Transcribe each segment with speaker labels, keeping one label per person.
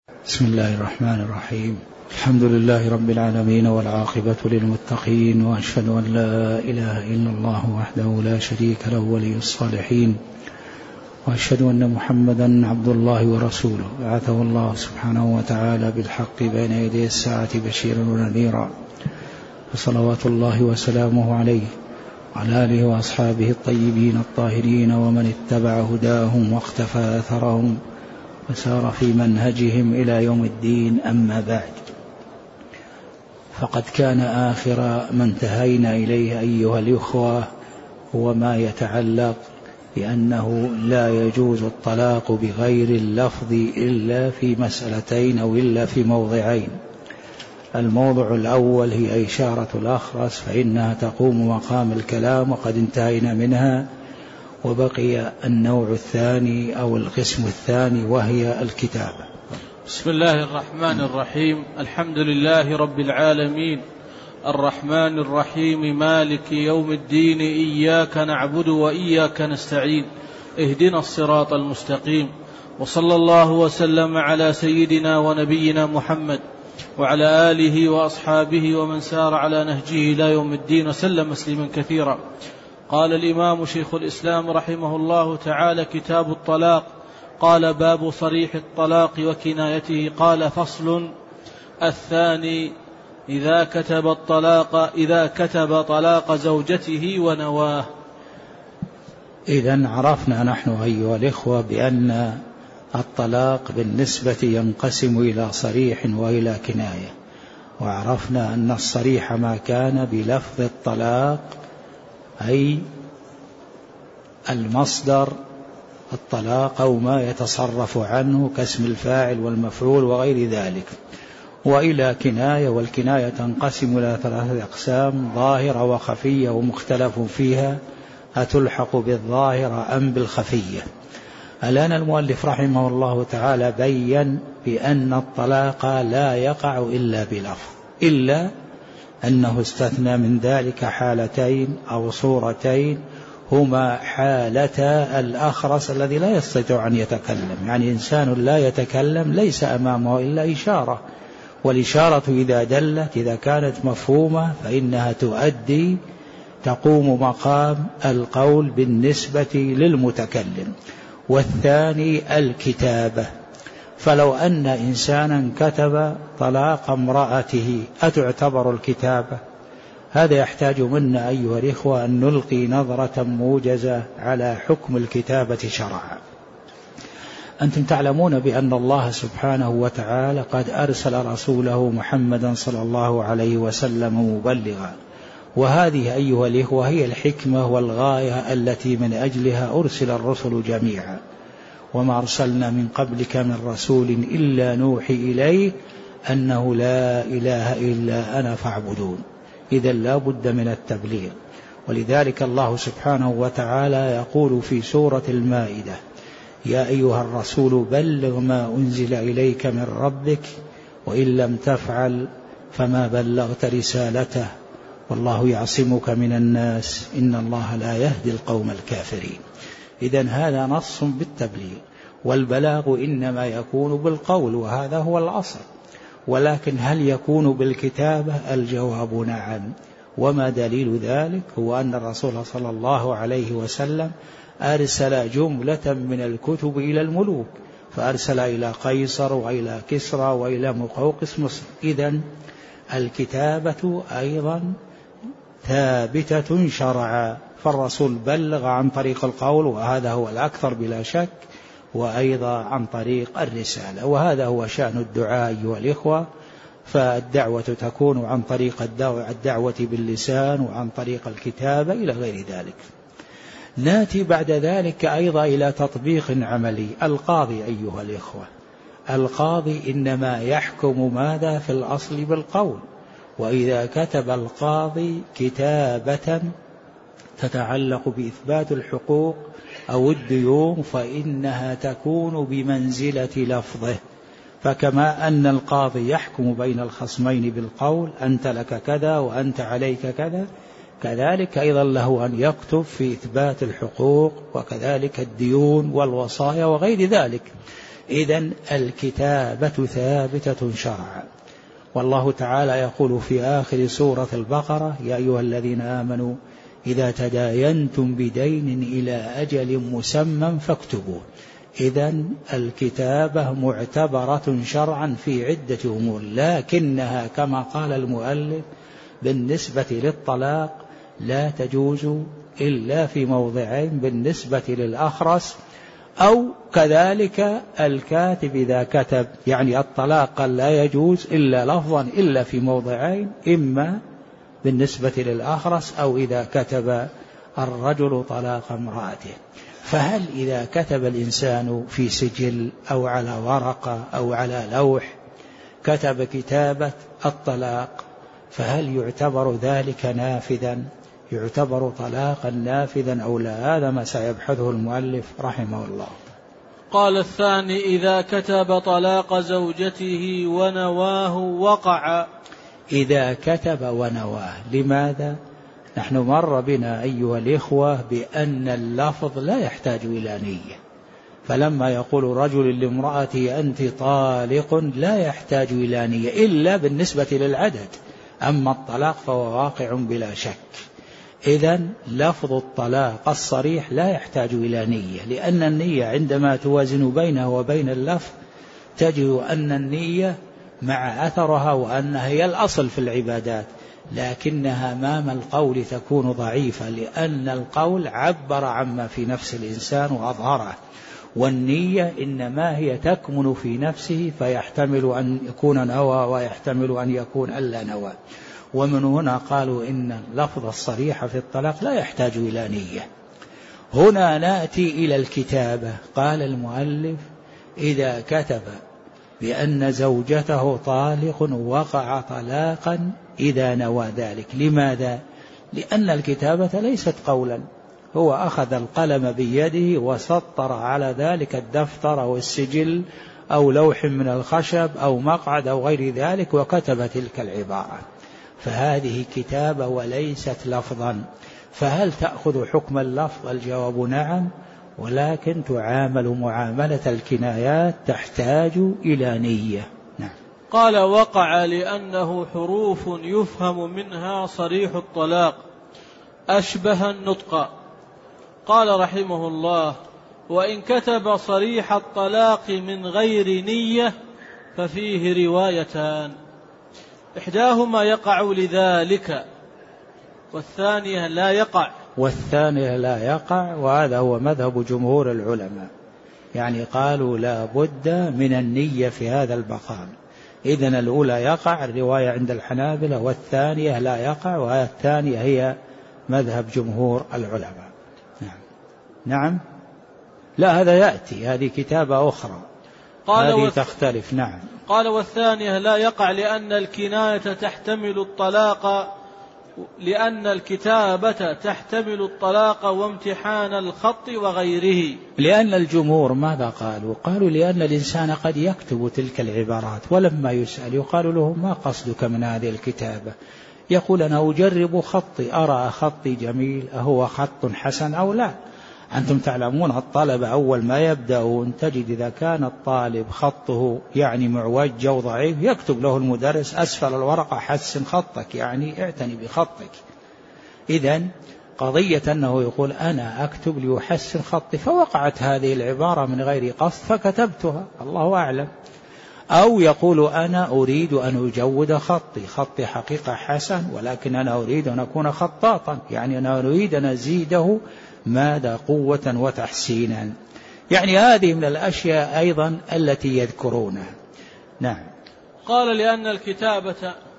Speaker 1: بسم الله الرحمن الرحيم. الحمد لله رب العالمين والعاقبة للمتقين، وأشهد أن لا إله إلا الله وحده لا شريك له ولي الصالحين، وأشهد أن محمدا عبد الله ورسوله بعثه الله سبحانه وتعالى بالحق بين يدي الساعة بشيرا ونذيرا، فصلوات الله وسلامه عليه وعلى آله وأصحابه الطيبين الطاهرين ومن اتبع هداهم واقتفى أثرهم وسار في منهجهم إلى يوم الدين. أما بعد، فقد كان آخر ما انتهينا إليه أيها الإخوة هو ما يتعلق بأنه لا يجوز الطلاق بغير اللفظ إلا في مسألتين أو إلا في موضعين. الموضع الأول هي إشارة الأخرس، فإنها تقوم مقام الكلام وقد انتهينا منها، وبقي النوع الثاني أو القسم الثاني وهي الكتابة.
Speaker 2: بسم الله الرحمن الرحيم. الحمد لله رب العالمين، الرحمن الرحيم، مالك يوم الدين، إياك نعبد وإياك نستعين، اهدنا الصراط المستقيم، وصلى الله وسلم على سيدنا ونبينا محمد وعلى آله وأصحابه ومن سار على نهجه إلى يوم الدين وسلم تسليما كثيرا. قال الإمام شيخ الإسلام رحمه الله تعالى: كتاب الطلاق. قال: باب صريح الطلاق وكنايته. قال: فصل. الثاني: إذا كتب طلاق زوجته ونواه.
Speaker 1: إذن عرفنا نحن أيها الإخوة بأن الطلاق بالنسبة ينقسم إلى صريح وإلى كناية، وعرفنا أن الصريح ما كان بلفظ الطلاق، أي المصدر الطلاق أو ما يتصرف عنه كاسم الفاعل والمفعول وغير ذلك، وإلى كناية، والكناية تنقسم إلى ثلاثة أقسام: ظاهرة وخفية ومختلف فيها، أتلحق بالظاهرة أم بالخفية؟ الآن المؤلف رحمه الله تعالى بيّن بأن الطلاق لا يقع إلا بلفظ، إلا أنه استثنى من ذلك حالتين أو صورتين، هما حالتا الأخرس الذي لا يستطيع أن يتكلم، يعني إنسان لا يتكلم ليس أمامه إلا إشارة، والإشارة إذا كانت مفهومة فإنها تقوم مقام القول بالنسبة للمتكلم. والثاني الكتابة، فلو أن إنسانا كتب طلاق امرأته أتعتبر الكتابة؟ هذا يحتاج منا أيها الإخوة أن نلقي نظرة موجزة على حكم الكتابة شرعا. أنتم تعلمون بأن الله سبحانه وتعالى قد أرسل رسوله محمدا صلى الله عليه وسلم مبلغا، وهذه أيها الإخوة هي الحكمة والغاية التي من أجلها أرسل الرسل جميعا، وما أرسلنا من قبلك من رسول إلا نوحي إليه أنه لا إله إلا أنا فاعبدون. إذا لا بد من التبليغ، ولذلك الله سبحانه وتعالى يقول في سورة المائدة: يا أيها الرسول بلغ ما أنزل إليك من ربك وإن لم تفعل فما بلغت رسالته والله يعصمك من الناس إن الله لا يهدي القوم الكافرين. إذن هذا نص بالتبليغ، والبلاغ إنما يكون بالقول، وهذا هو الأصل. ولكن هل يكون بالكتابة؟ الجواب نعم. وما دليل ذلك؟ هو أن الرسول صلى الله عليه وسلم أرسل جملة من الكتب إلى الملوك، فأرسل إلى قيصر وإلى كسرى وإلى مقوقس مصر. إذن الكتابة أيضا ثابتة شرعا، فالرسول بلغ عن طريق القول، وهذا هو الأكثر بلا شك، وأيضا عن طريق الرسالة، وهذا هو شأن الدعاء أيها الإخوة. فالدعوة تكون عن طريق الدعوة باللسان وعن طريق الكتابة إلى غير ذلك. نأتي بعد ذلك أيضا إلى تطبيق عملي. القاضي أيها الإخوة، القاضي إنما يحكم ماذا في الأصل؟ بالقول. وإذا كتب القاضي كتابة تتعلق بإثبات الحقوق أو الديون فإنها تكون بمنزلة لفظه. فكما أن القاضي يحكم بين الخصمين بالقول: أنت لك كذا وأنت عليك كذا، كذلك أيضا له أن يكتب في إثبات الحقوق وكذلك الديون والوصايا وغير ذلك. إذن الكتابة ثابتة شرعا. والله تعالى يقول في آخر سورة البقرة: يا أيها الذين آمنوا إذا تداينتم بدين إلى أجل مسمى فاكتبوه. إذن الكتابة معتبرة شرعا في عدة أمور، لكنها كما قال المؤلف بالنسبة للطلاق لا تجوز إلا في موضعين بالنسبة للأخرس، أو كذلك الكاتب إذا كتب، يعني الطلاق لا يجوز إلا لفظا إلا في موضعين، إما بالنسبة للأخرس أو إذا كتب الرجل طلاق امرأته. فهل إذا كتب الإنسان في سجل أو على ورقة أو على لوح كتب كتابة الطلاق، فهل يعتبر ذلك نافذا، يعتبر طلاقا نافذا أو لا؟ هذا ما سيبحثه المؤلف رحمه الله.
Speaker 2: قال الثاني: إذا كتب طلاق زوجته ونواه وقع.
Speaker 1: إذا كتب ونواه، لماذا؟ نحن مر بنا أيها الإخوة بأن اللفظ لا يحتاج إلى نية، فلما يقول رجل لامرأته أنت طالق لا يحتاج إلى نية إلا بالنسبة للعدد، أما الطلاق فهو واقع بلا شك. إذن لفظ الطلاق الصريح لا يحتاج إلى نية، لأن النية عندما توازن بينه وبين اللفظ تجد أن النية مع أثرها وأنها هي الأصل في العبادات، لكنها أمام القول تكون ضعيفة، لأن القول عبر عما في نفس الإنسان وأظهره، والنية إنما هي تكمن في نفسه، فيحتمل أن يكون نوى ويحتمل أن يكون ألا نوى. ومن هنا قالوا إن اللفظ الصريح في الطلاق لا يحتاج إلى نية. هنا نأتي إلى الكتابة. قال المؤلف: إذا كتب بأن زوجته طالق وقع طلاقا إذا نوى ذلك. لماذا؟ لأن الكتابة ليست قولا، هو أخذ القلم بيده وسطر على ذلك الدفتر أو السجل أو لوح من الخشب أو مقعد أو غير ذلك وكتب تلك العبارة، فهذه كتابة وليست لفظا. فهل تأخذ حكم اللفظ؟ الجواب نعم، ولكن تعامل معاملة الكنايات تحتاج إلى نية. نعم.
Speaker 2: قال: وقع لأنه حروف يفهم منها صريح الطلاق أشبه النطق. قال رحمه الله: وإن كتب صريح الطلاق من غير نية ففيه روايتان، إحداهما يقع لذلك والثانية لا يقع.
Speaker 1: والثانية لا يقع، وهذا هو مذهب جمهور العلماء، يعني قالوا لا بد من النية في هذا المقام. إذن الأولى يقع الرواية عند الحنابلة، والثانية لا يقع، والثانية هي مذهب جمهور العلماء. نعم. لا، هذا يأتي، هذه كتابة أخرى، هذه تختلف. نعم.
Speaker 2: قال: والثانية لا يقع لأن الكناية تحتمل الطلاق، لأن الكتابة تحتمل الطلاق وامتحان الخط وغيره.
Speaker 1: لأن الجمهور ماذا قالوا؟ قالوا لأن الإنسان قد يكتب تلك العبارات ولما يسأل يقال له ما قصدك من هذه الكتابة؟ يقول أنا أجرب خطي، أرى خطي جميل، أهو خط حسن أو لا. أنتم تعلمون الطلبة أول ما يبدأون تجد إذا كان الطالب خطه يعني معوج أو ضعيف يكتب له المدرس أسفل الورقة حسن خطك، يعني اعتني بخطك. إذن قضية أنه يقول أنا أكتب ليحسن خطي، فوقعت هذه العبارة من غير قصد فكتبتها، الله أعلم. أو يقول أنا أريد أن أجود خطي حقيقة حسن، ولكن أنا أريد أن أكون خطاطا، يعني أنا أريد أن أزيده ماذا قوة وتحسينا. يعني هذه من الأشياء أيضا التي يذكرونها. نعم.
Speaker 2: قال: لأن الكتابة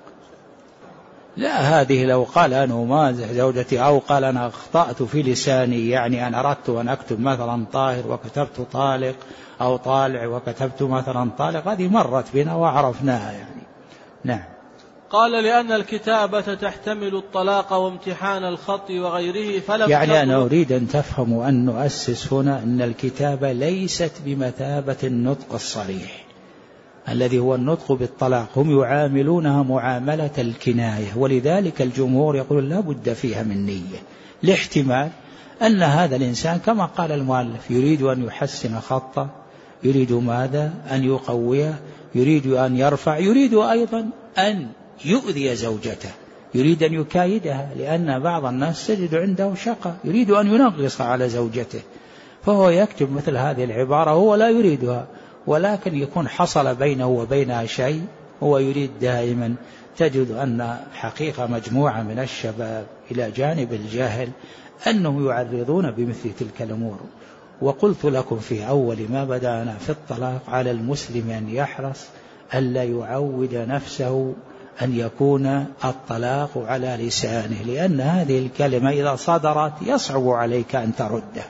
Speaker 1: لا، هذه لو قال أنا أمازح زوجتي أو قال أنا أخطأت في لساني، يعني أنا أردت أن أكتب مثلا طاهر وكتبت طالق، أو طالع وكتبت مثلا طالق، هذه مرت بنا وعرفناها يعني. نعم.
Speaker 2: قال: لأن الكتابة تحتمل الطلاق وامتحان الخط وغيره، فلم
Speaker 1: يعني أنا أريد أن تفهموا أن نؤسس هنا أن الكتابة ليست بمثابة النطق الصريح الذي هو النطق بالطلاق، هم يعاملونها معاملة الكناية، ولذلك الجمهور يقول لا بد فيها من نية، لاحتمال أن هذا الإنسان كما قال المؤلف يريد أن يحسن خطه، يريد ماذا؟ أن يقويه، يريد أن يرفع، يريد أيضا أن يؤذي زوجته، يريد أن يكايدها، لأن بعض الناس تجد عنده شقة يريد أن ينغص على زوجته، فهو يكتب مثل هذه العبارة، هو لا يريدها، ولكن يكون حصل بينه وبينها شيء، هو يريد دائما. تجد أن حقيقة مجموعة من الشباب إلى جانب الجهل أنهم يعرضون بمثل تلك الأمور. وقلت لكم في أول ما بدأنا في الطلاق على المسلم أن يحرص ألا يعود نفسه أن يكون الطلاق على لسانه، لأن هذه الكلمة إذا صدرت يصعب عليك أن تردها.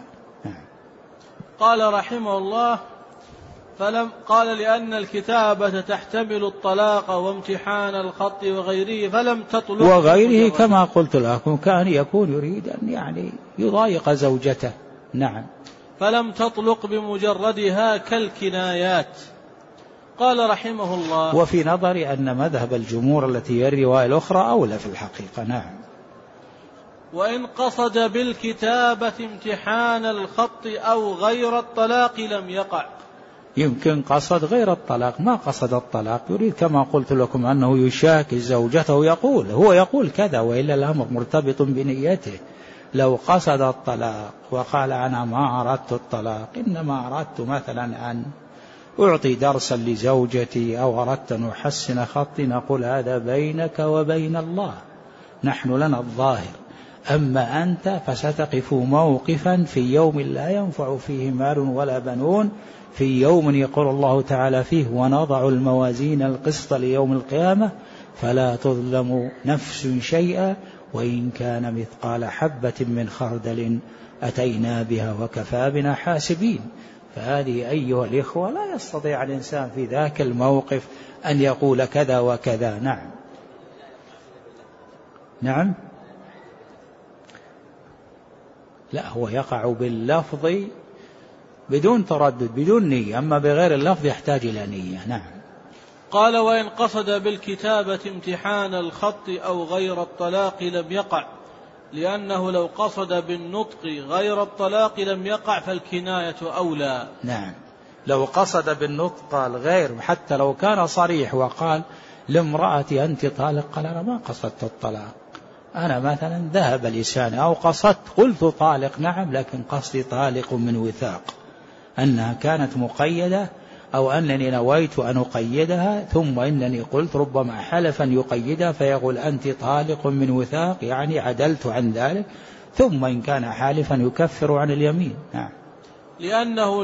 Speaker 2: قال رحمه الله: قال لأن الكتابة تحتمل الطلاق وامتحان الخط وغيره فلم تطلق.
Speaker 1: وغيره كما قلت لكم كان يكون يريد أن يعني يضايق زوجته. نعم.
Speaker 2: فلم تطلق بمجردها كالكنايات. قال رحمه الله:
Speaker 1: وفي نظري أن مذهب الجمهور التي هي الرواية الأخرى أولى في الحقيقة. نعم.
Speaker 2: وإن قصد بالكتابة امتحان الخط أو غير الطلاق لم يقع.
Speaker 1: يمكن قصد غير الطلاق، ما قصد الطلاق، يريد كما قلت لكم أنه يشاكي زوجته، هو يقول كذا، وإلا الأمر مرتبط بنيته. لو قصد الطلاق وقال أنا ما أردت الطلاق، إنما أردت مثلا أن أعطي درسا لزوجتي أو أردت أن أحسن خطي، نقول هذا بينك وبين الله، نحن لنا الظاهر. أما أنت فستقف موقفا في يوم لا ينفع فيه مال ولا بنون، في يوم يقول الله تعالى فيه: ونضع الموازين القسط ليوم القيامة فلا تظلم نفس شيئا وإن كان مثقال حبة من خردل أتينا بها وكفى بنا حاسبين. فهذه أيها الإخوة لا يستطيع الإنسان في ذاك الموقف أن يقول كذا وكذا. نعم. نعم. لا، هو يقع باللفظ بدون تردد بدون نية، أما بغير اللفظ يحتاج إلى نية. نعم.
Speaker 2: قال: وإن قصد بالكتابة امتحان الخط أو غير الطلاق لم يقع، لأنه لو قصد بالنطق غير الطلاق لم يقع فالكناية أولى.
Speaker 1: نعم. لو قصد بالنطق قال غير، حتى لو كان صريح وقال لامرأتي أنت طالق، قال أنا ما قصدت الطلاق، أنا مثلا ذهب لساني، أو قصدت قلت طالق نعم، لكن قصدي طالق من وثاق، أنها كانت مقيدة، أو أنني نويت أن أقيدها ثم إنني قلت، ربما حلف أن يقيدها فيقول أنت طالق من وثاق، يعني عدلت عن ذلك، ثم إن كان حالفا يكفر عن اليمين. نعم.
Speaker 2: لأنه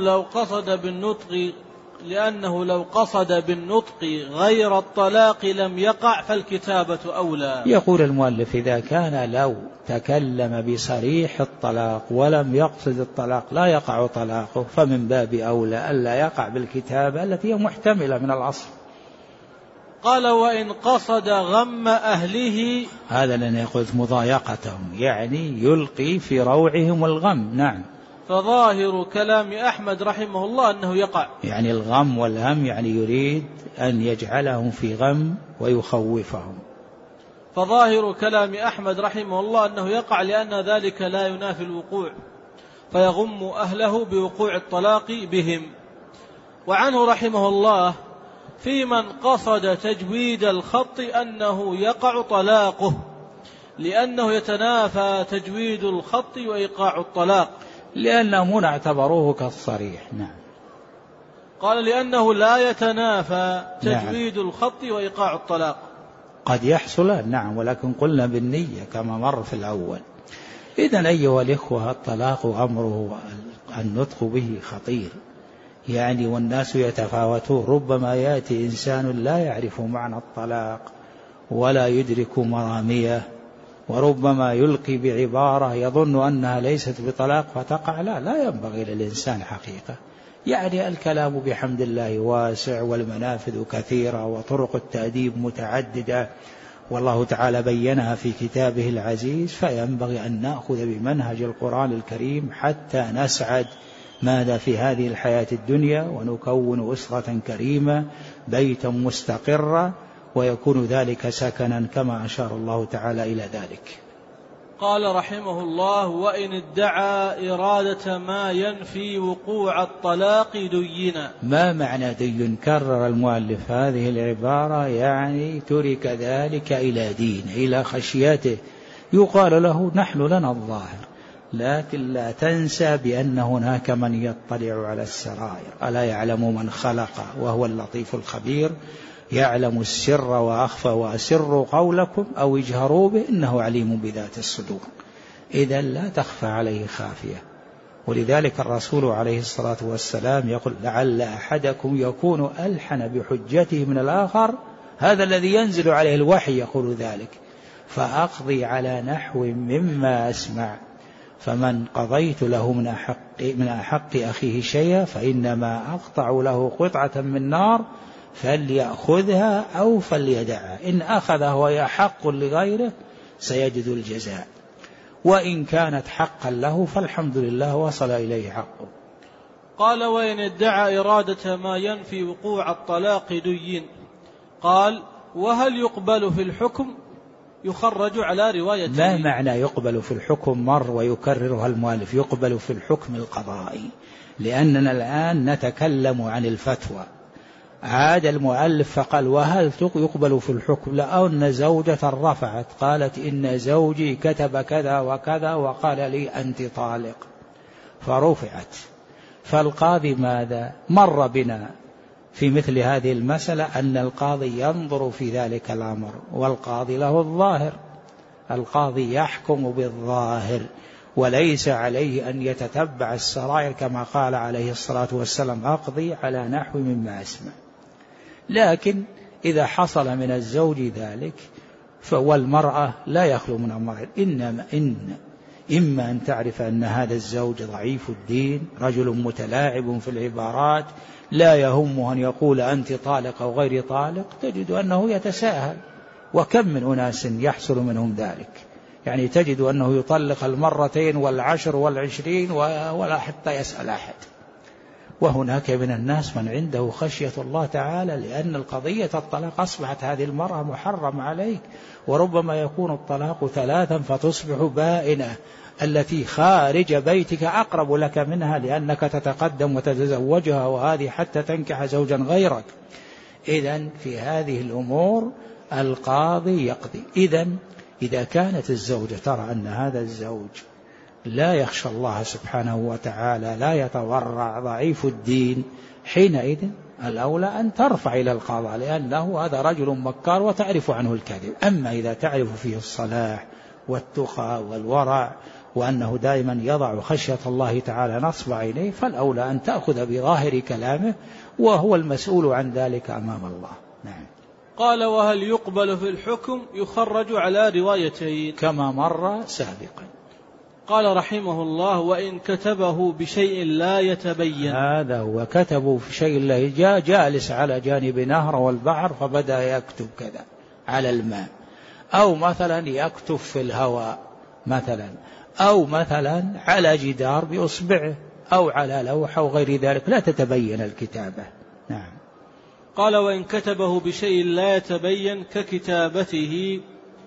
Speaker 2: لو قصد بالنطق غير الطلاق لم يقع فالكتابة أولى.
Speaker 1: يقول المؤلف: إذا كان لو تكلم بصريح الطلاق ولم يقصد الطلاق لا يقع طلاقه، فمن باب أولى ألا يقع بالكتابة التي هي محتملة من الأصل.
Speaker 2: قال: وإن قصد غم أهله،
Speaker 1: هذا لأن قلت مضايقتهم، يعني يلقي في روعهم الغم. نعم.
Speaker 2: فظاهر كلام أحمد رحمه الله أنه يقع،
Speaker 1: يعني الغم والهم، يعني يريد أن يجعلهم في غم ويخوفهم.
Speaker 2: فظاهر كلام أحمد رحمه الله أنه يقع، لأن ذلك لا ينافي الوقوع، فيغم أهله بوقوع الطلاق بهم. وعنه رحمه الله في من قصد تجويد الخط أنه يقع طلاقه، لأنه يتنافى تجويد الخط وإيقاع الطلاق،
Speaker 1: لأنهم اعتبروه كالصريح. نعم.
Speaker 2: قال: لأنه لا يتنافى تجويد الخط وإيقاع الطلاق.
Speaker 1: قد يحصل، نعم، ولكن قلنا بالنية كما مر في الأول. إذن أيها الإخوة، الطلاق أمره النطق به خطير، يعني والناس يتفاوتون، ربما يأتي إنسان لا يعرف معنى الطلاق ولا يدرك مراميه، وربما يلقي بعبارة يظن أنها ليست بطلاق فتقع. لا ينبغي للإنسان حقيقة، يعني الكلام بحمد الله واسع والمنافذ كثيرة وطرق التأديب متعددة، والله تعالى بينها في كتابه العزيز، فينبغي أن نأخذ بمنهج القرآن الكريم حتى نسعد ماذا في هذه الحياة الدنيا، ونكون أسرة كريمة بيتا مستقرا، ويكون ذلك سكنا كما أشار الله تعالى إلى ذلك.
Speaker 2: قال رحمه الله: وإن ادعى إرادة ما ينفي وقوع الطلاق دينا.
Speaker 1: ما معنى دين؟ كرر المؤلف هذه العبارة، يعني ترك ذلك إلى دين، إلى خشيته. يقال له: نحن لنا الظاهر، لكن لا تنسى بأن هناك من يطلع على السرائر. ألا يعلم من خلق وهو اللطيف الخبير؟ يعلم السر وأخفى، وأسروا قولكم أو اجهروا به إنه عليم بذات الصدور. إذا لا تخفى عليه خافية. ولذلك الرسول عليه الصلاة والسلام يقول: لعل أحدكم يكون ألحن بحجته من الآخر. هذا الذي ينزل عليه الوحي يقول ذلك. فأقضي على نحو مما أسمع، فمن قضيت له من أحق أخيه شيئا فإنما أقطع له قطعة من نار، فليأخذها أو فليدعها، إن أخذها وهي حق لغيره سيجد الجزاء، وإن كانت حقا له فالحمد لله وصل إليه حقه.
Speaker 2: قال: وإن ادعى إرادة ما ينفي وقوع الطلاق دين. قال: وهل يقبل في الحكم يخرج على روايته؟
Speaker 1: ما معنى يقبل في الحكم؟ مر ويكررها المؤلف: يقبل في الحكم القضائي، لأننا الآن نتكلم عن الفتوى. عاد المؤلف فقال: وهل يقبل في الحكم؟ لأن زوجة رفعت قالت: إن زوجي كتب كذا وكذا وقال لي أنت طالق، فرفعت. فالقاضي ماذا؟ مر بنا في مثل هذه المسألة أن القاضي ينظر في ذلك الأمر، والقاضي له الظاهر. القاضي يحكم بالظاهر وليس عليه أن يتتبع السرائر، كما قال عليه الصلاة والسلام: أقضي على نحو مما أسمع. لكن إذا حصل من الزوج ذلك والمرأة لا يخلو من أمرين: إما أن تعرف أن هذا الزوج ضعيف الدين، رجل متلاعب في العبارات، لا يهمه أن يقول أنت طالق أو غير طالق، تجد أنه يتساهل. وكم من أناس يحصل منهم ذلك، يعني تجد أنه يطلق 2 و10 و20 ولا حتى يسأل أحد. وهناك من الناس من عنده خشية الله تعالى، لأن القضية الطلاق أصبحت هذه المرأة محرم عليك، وربما يكون الطلاق 3 فتصبح بائنة. التي خارج بيتك أقرب لك منها، لأنك تتقدم وتتزوجها، وهذه حتى تنكح زوجا غيرك. إذن في هذه الأمور القاضي يقضي. إذا كانت الزوجة ترى أن هذا الزوج لا يخشى الله سبحانه وتعالى، لا يتورع، ضعيف الدين، حينئذ الأولى أن ترفع إلى القضاء، لأنه هذا رجل مكار وتعرف عنه الكذب. أما إذا تعرف فيه الصلاح والتقى والورع، وأنه دائما يضع خشية الله تعالى نصب عينيه، فالأولى أن تأخذ بظاهر كلامه، وهو المسؤول عن ذلك أمام الله. نعم.
Speaker 2: قال: وهل يقبل في الحكم يخرج على روايتين؟
Speaker 1: كما مر سابقا.
Speaker 2: قال رحمه الله: وإن كتبه بشيء لا يتبين.
Speaker 1: هذا هو، كتبه في شيء لا، جاء جالس على جانب نهر والبحر فبدأ يكتب كذا على الماء، أو مثلا يكتب في الهواء مثلا، أو مثلا على جدار بإصبعه، أو على لوحة أو غير ذلك، لا تتبين الكتابة. نعم.
Speaker 2: قال: وإن كتبه بشيء لا يتبين ككتابته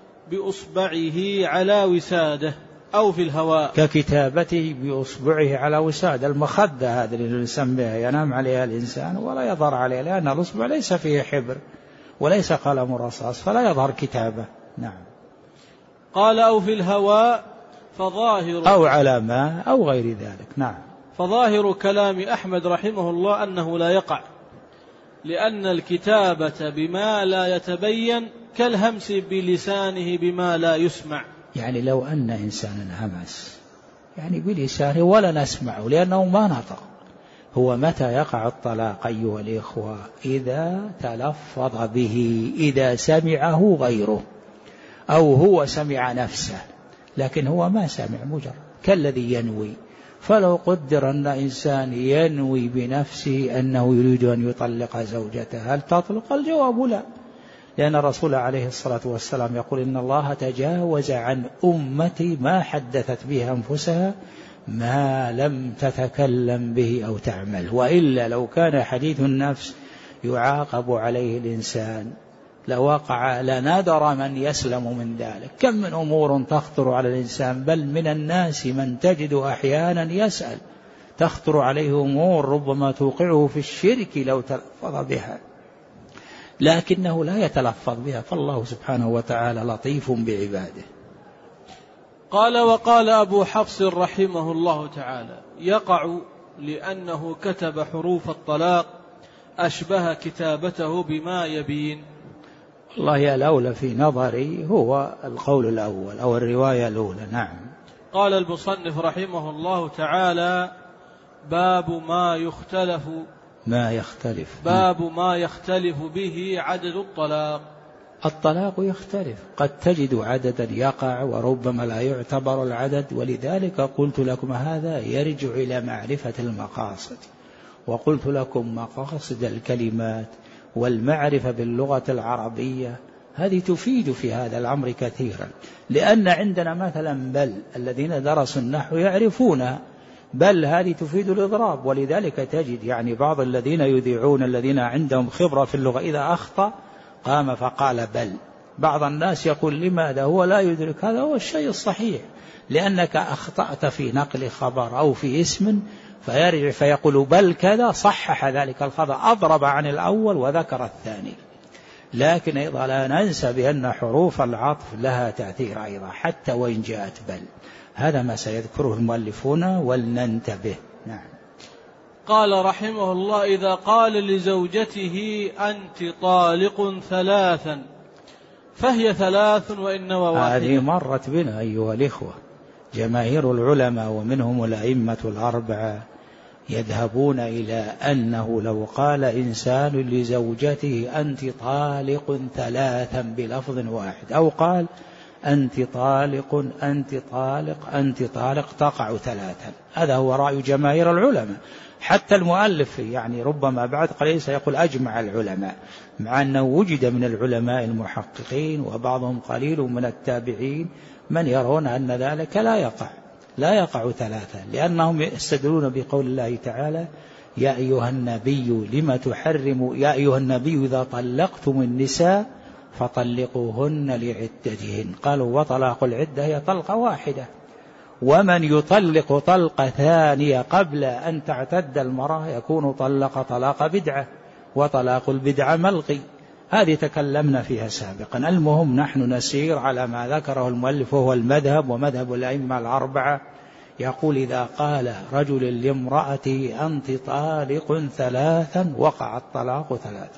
Speaker 2: بإصبعه على وساده أو في الهواء.
Speaker 1: ككتابته بإصبعه على وساد، المخدة هذه اللي نسميها ينام عليها الإنسان ولا يظهر عليها، لأن الإصبع ليس فيه حبر وليس قلم رصاص، فلا يظهر كتابة. نعم.
Speaker 2: قال: أو في الهواء فظاهر،
Speaker 1: أو على ماء أو غير ذلك. نعم.
Speaker 2: فظاهر كلام أحمد رحمه الله أنه لا يقع، لأن الكتابة بما لا يتبين كالهمس بلسانه بما لا يسمع.
Speaker 1: يعني لو أن إنسانا همس يعني بلسانه ولا نسمعه لأنه ما نطق. هو متى يقع الطلاق أيها الإخوة؟ إذا تلفظ به، إذا سمعه غيره أو هو سمع نفسه، لكن هو ما سمع، مجرد كالذي ينوي. فلو قدر أن إنسان ينوي بنفسه أنه يريد أن يطلق زوجته، هل تطلق؟ الجواب لا، لأن الرسول عليه الصلاة والسلام يقول: إن الله تجاوز عن أمتي ما حدثت به أنفسها ما لم تتكلم به أو تعمل. وإلا لو كان حديث النفس يعاقب عليه الإنسان لوقع لنادر من يسلم من ذلك. كم من أمور تخطر على الإنسان، بل من الناس من تجد أحيانا يسأل تخطر عليه أمور ربما توقعه في الشرك لو تلفظ بها، لكنه لا يتلفظ بها، فالله سبحانه وتعالى لطيف بعباده.
Speaker 2: قال: وقال أبو حفص رحمه الله تعالى: يقع لأنه كتب حروف الطلاق أشبه كتابته بما يبين.
Speaker 1: والله الأولى في نظري هو القول الأول أو الرواية الأولى. نعم.
Speaker 2: قال المصنف رحمه الله تعالى: باب ما يختلف به عدد الطلاق.
Speaker 1: الطلاق يختلف، قد تجد عددا يقع وربما لا يعتبر العدد، ولذلك قلت لكم هذا يرجع إلى معرفة المقاصد، وقلت لكم مقاصد الكلمات والمعرفة باللغة العربية هذه تفيد في هذا الأمر كثيرا، لأن عندنا مثلا بل الذين درسوا النحو يعرفونها، بل هذه تفيد الإضراب، ولذلك تجد يعني بعض الذين يذيعون الذين عندهم خبرة في اللغة إذا أخطأ قام فقال بل. بعض الناس يقول لماذا؟ هو لا يدرك هذا هو الشيء الصحيح، لأنك أخطأت في نقل خبر أو في اسم فيرجع فيقول بل كذا، صحح ذلك الخطأ، أضرب عن الأول وذكر الثاني. لكن أيضا لا ننسى بأن حروف العطف لها تأثير أيضا حتى وإن جاءت بل. هذا ما سيذكره المؤلفون ولننتبه. نعم.
Speaker 2: قال رحمه الله: إذا قال لزوجته أنت طالق ثلاثا فهي ثلاث وإنما واحدة.
Speaker 1: هذه مرت بنا أيها الإخوة، جماهير العلماء ومنهم الأئمة الأربعة يذهبون إلى أنه لو قال إنسان لزوجته أنت طالق ثلاثا بلفظ واحد، أو قال أنت طالق أنت طالق أنت طالق، تقع ثلاثا. هذا هو رأي جماهير العلماء. حتى المؤلف يعني ربما بعد قليل سيقول أجمع العلماء، مع أنه وجد من العلماء المحققين وبعضهم قليل من التابعين من يرون أن ذلك لا يقع ثلاثا، لأنهم يستدلون بقول الله تعالى: يا أيها النبي لما تحرم، يا أيها النبي إذا طلقتم النساء فطلقوهن لعدتهن. قالوا وطلاق العدة هي طلقة واحدة، ومن يطلق طلقة ثانية قبل أن تعتد المرأة يكون طلق طلاق بدعة، وطلاق البدعة ملغي. هذه تكلمنا فيها سابقا. المهم نحن نسير على ما ذكره المؤلف وهو المذهب ومذهب الأئمة الأربعة. يقول إذا قال رجل لامرأته أنت طالق ثلاثا وقع الطلاق ثلاثا.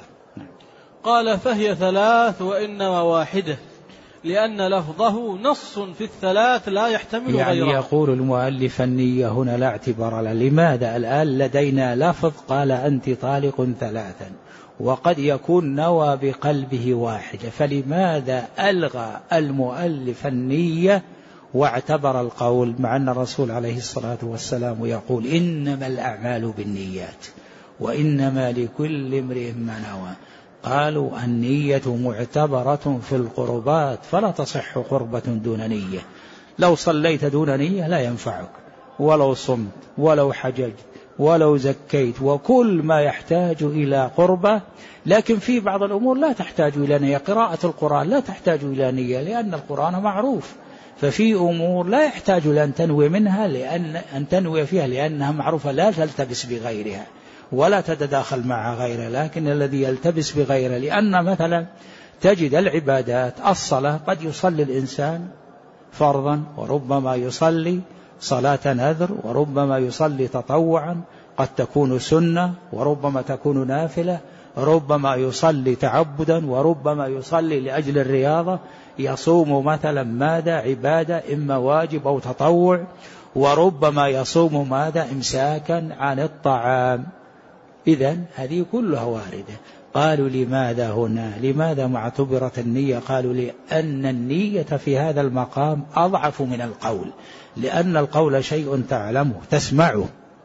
Speaker 2: قال: فهي ثلاث وإنما واحدة، لأن لفظه نص في الثلاث لا يحتمل غيره.
Speaker 1: يعني يقول المؤلف النية هنا لا اعتبار لها. لماذا؟ الآن لدينا لفظ قال أنت طالق ثلاثا، وقد يكون نوى بقلبه واحدة، فلماذا ألغى المؤلف النية واعتبر القول، مع أن الرسول عليه الصلاة والسلام يقول إنما الأعمال بالنيات وإنما لكل امرئ ما نوى. قالوا النية معتبرة في القربات، فلا تصح قربة دون نية. لو صليت دون نية لا ينفعك، ولو صمت ولو حججت ولو زكيت، وكل ما يحتاج إلى قربة. لكن في بعض الأمور لا تحتاج إلى نية، قراءة القرآن لا تحتاج إلى نية لأن القرآن معروف، ففي أمور لا يحتاج لأن تنوي منها أن تنوي فيها لأنها معروفة، لا تلتبس بغيرها ولا تتداخل مع غيرها. لكن الذي يلتبس بغيره، لأن مثلا تجد العبادات الصلاة قد يصلي الإنسان فرضا، وربما يصلي صلاة نذر، وربما يصلي تطوعا، قد تكون سنة وربما تكون نافلة، ربما يصلي تعبدا وربما يصلي لأجل الرياضة، يصوم مثلا ماذا عبادة إما واجب أو تطوع، وربما يصوم ماذا إمساكا عن الطعام. إذن هذه كلها واردة. قالوا لماذا هنا؟ لماذا ما اعتبرت النية؟ قالوا لأن النية في هذا المقام أضعف من القول، لأن القول شيء تعلمه تسمعه،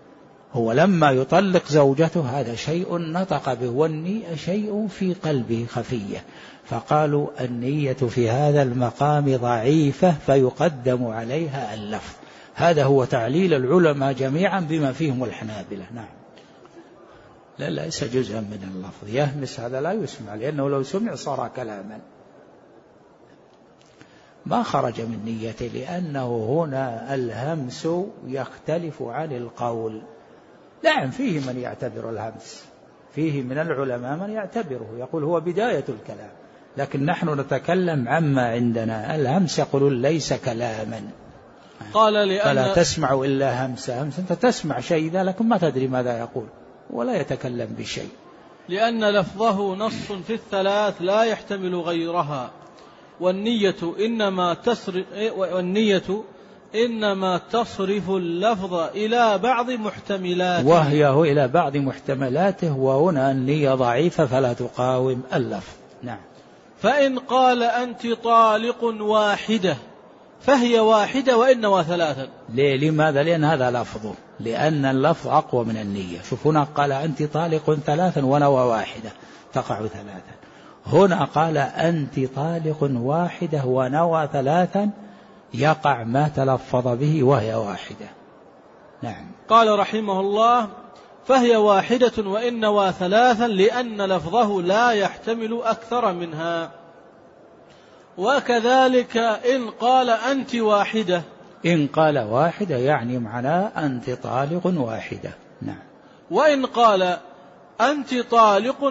Speaker 1: هو لما يطلق زوجته هذا شيء نطق به، والنية شيء في قلبه خفية، فقالوا النية في هذا المقام ضعيفة فيقدم عليها اللفظ. هذا هو تعليل العلماء جميعا بما فيهم الحنابلة. نعم. لا ليس جزءا من اللفظ. يهمس هذا لا يسمع، لأنه لو سمع صار كلاما، ما خرج من نيته، لأنه هنا الهمس يختلف عن القول. نعم فيه من يعتبر الهمس، فيه من العلماء من يعتبره يقول هو بداية الكلام، لكن نحن نتكلم عما عندنا. الهمس يقولون ليس كلاما،
Speaker 2: قال
Speaker 1: فلا تسمع إلا همس. أنت تسمع شيء ذا لكن ما تدري ماذا يقول ولا يتكلم بشيء،
Speaker 2: لأن لفظه نص في الثلاث لا يحتمل غيرها، والنية إنما تصرف اللفظ إلى بعض محتملاته،
Speaker 1: وهي إلى بعض محتملاته، وهنا النية ضعيفة فلا تقاوم اللفظ. نعم.
Speaker 2: فإن قال أنت طالق واحدة فهي واحدة وإن وثلاثا.
Speaker 1: لماذا؟ لأن هذا لفظه، لأن اللفظ أقوى من النية. شوف هنا قال أنت طالق ثلاثا ونوى واحدة تقع ثلاثا، هنا قال أنت طالق واحدة ونوى ثلاثا يقع ما تلفظ به وهي واحدة. نعم.
Speaker 2: قال رحمه الله فهي واحدة وإن نوى ثلاثا لأن لفظه لا يحتمل أكثر منها. وكذلك إن قال أنت واحدة،
Speaker 1: إن قال واحدة يعني معناه أنت طالق واحدة. نعم.
Speaker 2: وإن قال أنت طالق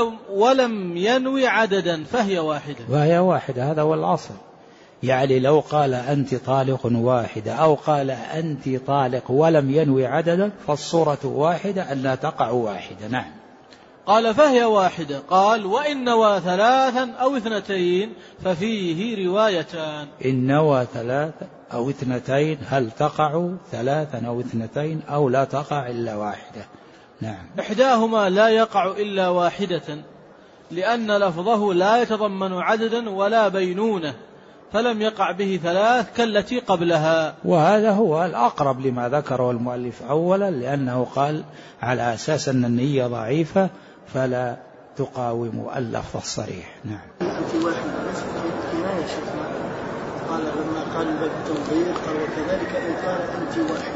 Speaker 2: ولم ينوي عددا فهي واحدة،
Speaker 1: وهي واحدة، هذا هو الأصل. يعني لو قال أنت طالق واحدة أو قال أنت طالق ولم ينوي عددا فالصورة واحدة أن لا تقع واحدة. نعم.
Speaker 2: قال فهي واحدة. قال وإن نوى ثلاثا أو اثنتين ففيه روايتان.
Speaker 1: إن نوى ثلاثة أو اثنتين هل تقع ثلاثا أو اثنتين أو لا تقع إلا واحدة؟ نعم.
Speaker 2: إحداهما لا يقع إلا واحدة لأن لفظه لا يتضمن عددا ولا بينونة فلم يقع به ثلاث كالتي قبلها.
Speaker 1: وهذا هو الأقرب لما ذكره المؤلف أولا، لأنه قال على أساس أن النية ضعيفة فلا تقاوم اللفظ الصريح. نعم.
Speaker 3: أنت واحد بس كناية شفنا قال لما قال باب التنظير قال وكذلك إن قال أنت واحد.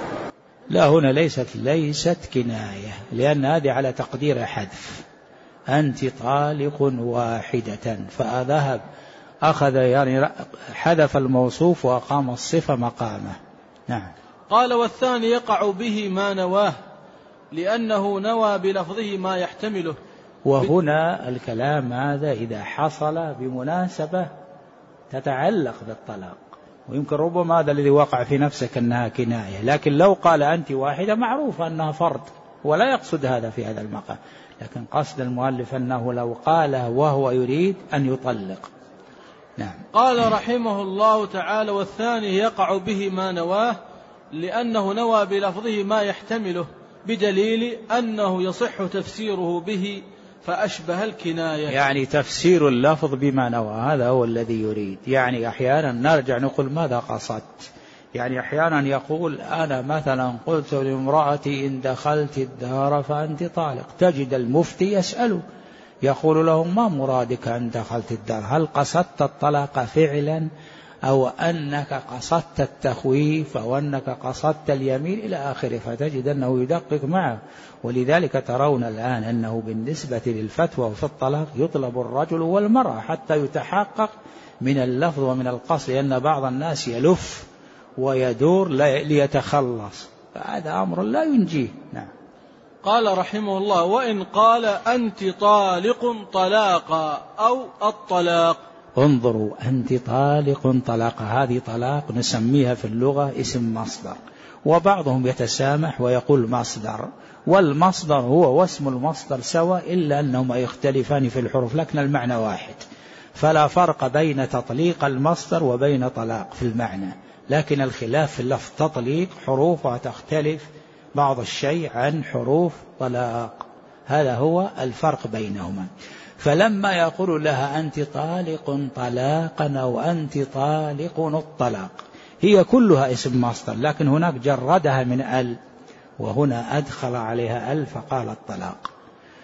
Speaker 1: لا هنا ليست كناية، لأن هذه على تقدير حذف، أنت طالق واحدة، فذهب أخذ يعني حذف الموصوف وأقام الصفة مقامه. نعم.
Speaker 2: قال والثاني يقع به ما نواه لأنه نوى بلفظه ما يحتمله.
Speaker 1: وهنا الكلام هذا إذا حصل بمناسبة تتعلق بالطلاق، ويمكن ربما هذا الذي وقع في نفسك أنها كناية، لكن لو قال أنت واحدة معروف أنها فرد ولا يقصد هذا في هذا المقام، لكن قصد المؤلف أنه لو قاله وهو يريد أن يطلق. نعم.
Speaker 2: قال رحمه الله تعالى والثاني يقع به ما نواه لأنه نوى بلفظه ما يحتمله بدليل أنه يصح تفسيره به فأشبه الكناية.
Speaker 1: يعني تفسير اللفظ بما نوى هذا هو الذي يريد. يعني أحيانا نرجع نقول ماذا قصدت، يعني أحيانا يقول أنا مثلا قلت لامرأتي إن دخلت الدار فأنت طالق، تجد المفتي يسأله يقول له ما مرادك أن دخلت الدار، هل قصدت الطلاق فعلا أو أنك قصدت التخويف أو أنك قصدت اليمين إلى آخره، فتجد أنه يدقق معه. ولذلك ترون الآن أنه بالنسبة للفتوى في الطلاق يطلب الرجل والمرأة حتى يتحقق من اللفظ ومن القصد، لأن بعض الناس يلف ويدور ليتخلص، فهذا أمر لا ينجيه. نعم.
Speaker 2: قال رحمه الله وإن قال أنت طالق طلاقا أو الطلاق.
Speaker 1: انظروا، أنت طالق طلاقا، هذه طلاق نسميها في اللغة اسم مصدر، وبعضهم يتسامح ويقول مصدر، والمصدر هو واسم المصدر سواء إلا أنهما يختلفان في الحروف لكن المعنى واحد، فلا فرق بين تطليق المصدر وبين طلاق في المعنى، لكن الخلاف في اللفظ. تطليق حروفها تختلف بعض الشيء عن حروف طلاق، هذا هو الفرق بينهما. فلما يقول لها أنت طالق طلاقا أو أنت طالق الطلاق هي كلها اسم مصدر، لكن هناك جردها من ال، وهنا أدخل عليها ال فقال الطلاق.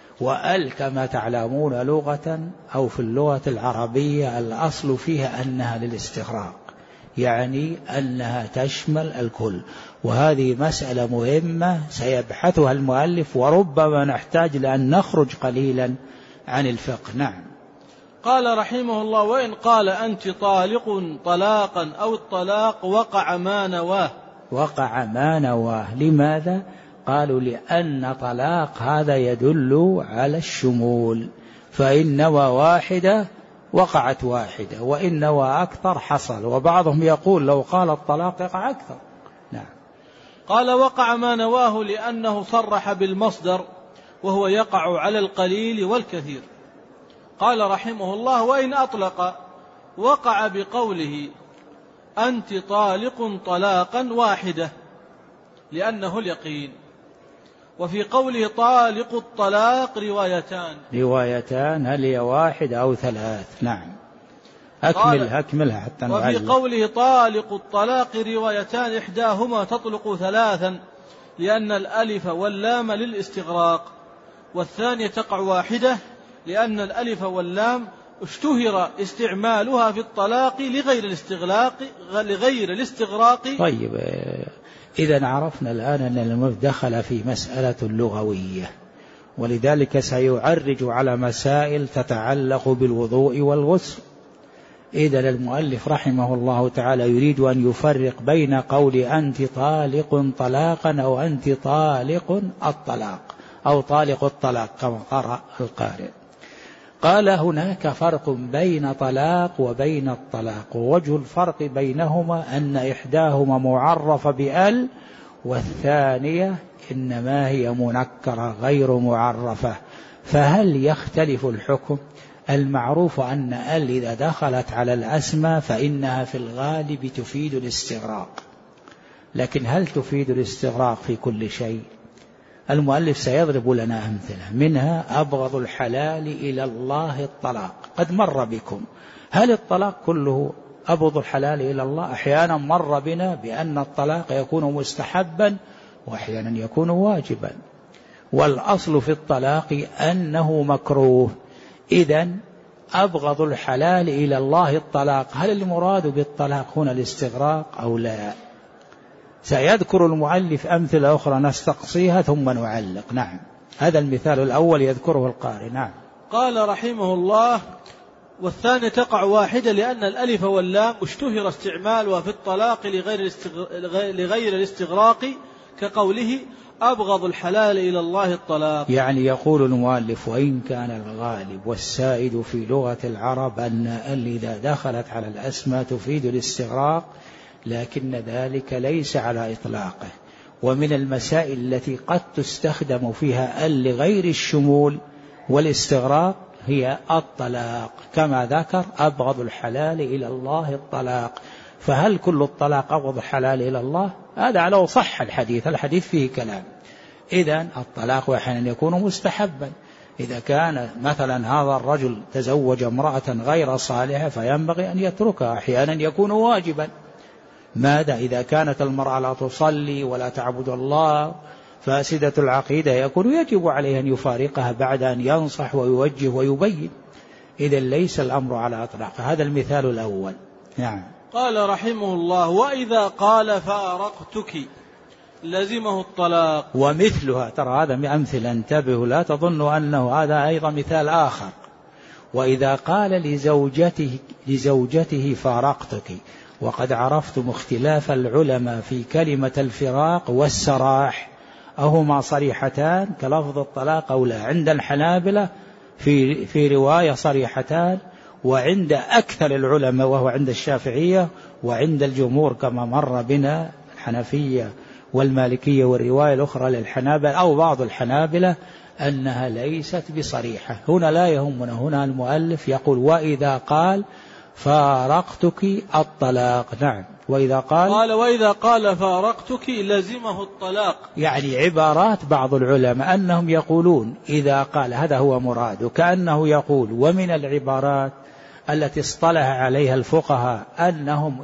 Speaker 1: وال كما تعلمون لغة أو في اللغة العربية الأصل فيها أنها للاستغراق، يعني أنها تشمل الكل. وهذه مسألة مهمة سيبحثها المؤلف، وربما نحتاج لأن نخرج قليلا عن الفقه. نعم.
Speaker 2: قال رحمه الله: وإن قال أنت طالق طلاقا أو الطلاق وقع ما نواه.
Speaker 1: وقع ما نواه. لماذا؟ قالوا لأن طلاق هذا يدل على الشمول، فإن نوى واحدة وقعت واحدة، وإن نوى أكثر حصل. وبعضهم يقول لو قال الطلاق يقع أكثر. نعم.
Speaker 2: قال: وقع ما نواه لأنه صرح بالمصدر وهو يقع على القليل والكثير. قال رحمه الله: وإن أطلق وقع بقوله أنت طالق طلاقا واحدة لأنه اليقين. وفي قوله طالق الطلاق روايتان، هل هي واحد أو ثلاث؟ نعم. أكملها حتى نعلم. وفي قوله طالق الطلاق روايتان، إحداهما تطلق ثلاثا لأن الألف واللام للاستغراق، والثانية تقع واحدة لأن الألف واللام اشتهر استعمالها في الطلاق لغير الاستغراق.
Speaker 1: طيب، إذا عرفنا الآن أن المؤلف دخل في مسألة لغوية، ولذلك سيعرج على مسائل تتعلق بالوضوء والغسل. إذا المؤلف رحمه الله تعالى يريد أن يفرق بين قول أنت طالق طلاقا أو أنت طالق الطلاق أو طالق الطلاق كما قرأ القارئ. قال: هناك فرق بين طلاق وبين الطلاق، ووجه الفرق بينهما أن إحداهما معرفة بأل، والثانية إنما هي منكرة غير معرفة. فهل يختلف الحكم؟ المعروف أن أل إذا دخلت على الأسماء فإنها في الغالب تفيد الاستغراق، لكن هل تفيد الاستغراق في كل شيء؟ المؤلف سيضرب لنا أمثلة، منها أبغض الحلال إلى الله الطلاق، قد مر بكم. هل الطلاق كله أبغض الحلال إلى الله؟ أحيانا مر بنا بأن الطلاق يكون مستحبا وأحيانا يكون واجبا، والأصل في الطلاق أنه مكروه. إذن أبغض الحلال إلى الله الطلاق، هل المراد بالطلاق هنا الاستغراق أو لا؟ سيذكر المؤلف أمثلة أخرى نستقصيها ثم نعلق. نعم. هذا المثال الأول يذكره القارئ. نعم.
Speaker 2: قال رحمه الله: والثانية تقع واحدة لأن الألف واللام اشتهر استعمالها في الطلاق لغير الاستغراق، كقوله أبغض الحلال إلى الله الطلاق.
Speaker 1: يعني يقول المؤلف: وإن كان الغالب والسائد في لغة العرب أن ال إذا دخلت على الأسماء تفيد الاستغراق، لكن ذلك ليس على إطلاقه. ومن المسائل التي قد تستخدم فيها ال لغير الشمول والاستغراق هي الطلاق، كما ذكر أبغض الحلال إلى الله الطلاق. فهل كل الطلاق أبغض الحلال إلى الله؟ هذا لو صح الحديث فيه كلام. إذن الطلاق أحيانا يكون مستحبا، إذا كان مثلا هذا الرجل تزوج امرأة غير صالحة فينبغي أن يتركها، أحيانا يكون واجبا. ماذا إذا كانت المرأة لا تصلي ولا تعبد الله فاسدة العقيدة، يكون يجب عليه أن يفارقها بعد أن ينصح ويوجه ويبين. إذا ليس الأمر على إطلاق. هذا المثال الأول. نعم.
Speaker 2: قال رحمه الله: وإذا قال فارقتك لزمه الطلاق.
Speaker 1: ومثلها، ترى هذا من أمثلة، انتبهوا لا تظنوا أنه هذا أيضا مثال آخر. وإذا قال لزوجته فارقتك، وقد عرفتم اختلاف العلماء في كلمة الفراق والسراح، أهما صريحتان كلفظ الطلاق أو لا؟ عند الحنابلة في رواية صريحتان، وعند أكثر العلماء وهو عند الشافعية، وعند الجمهور كما مر بنا الحنفية والمالكية والرواية الأخرى للحنابلة أو بعض الحنابلة أنها ليست بصريحة. هنا لا يهمنا، هنا المؤلف يقول: وإذا قال فارقتك الطلاق. نعم. وإذا
Speaker 2: قال فارقتك لزمه الطلاق،
Speaker 1: يعني عبارات بعض العلماء أنهم يقولون إذا قال، هذا هو مراده، كأنه يقول. ومن العبارات التي اصطلح عليها الفقهاء أنهم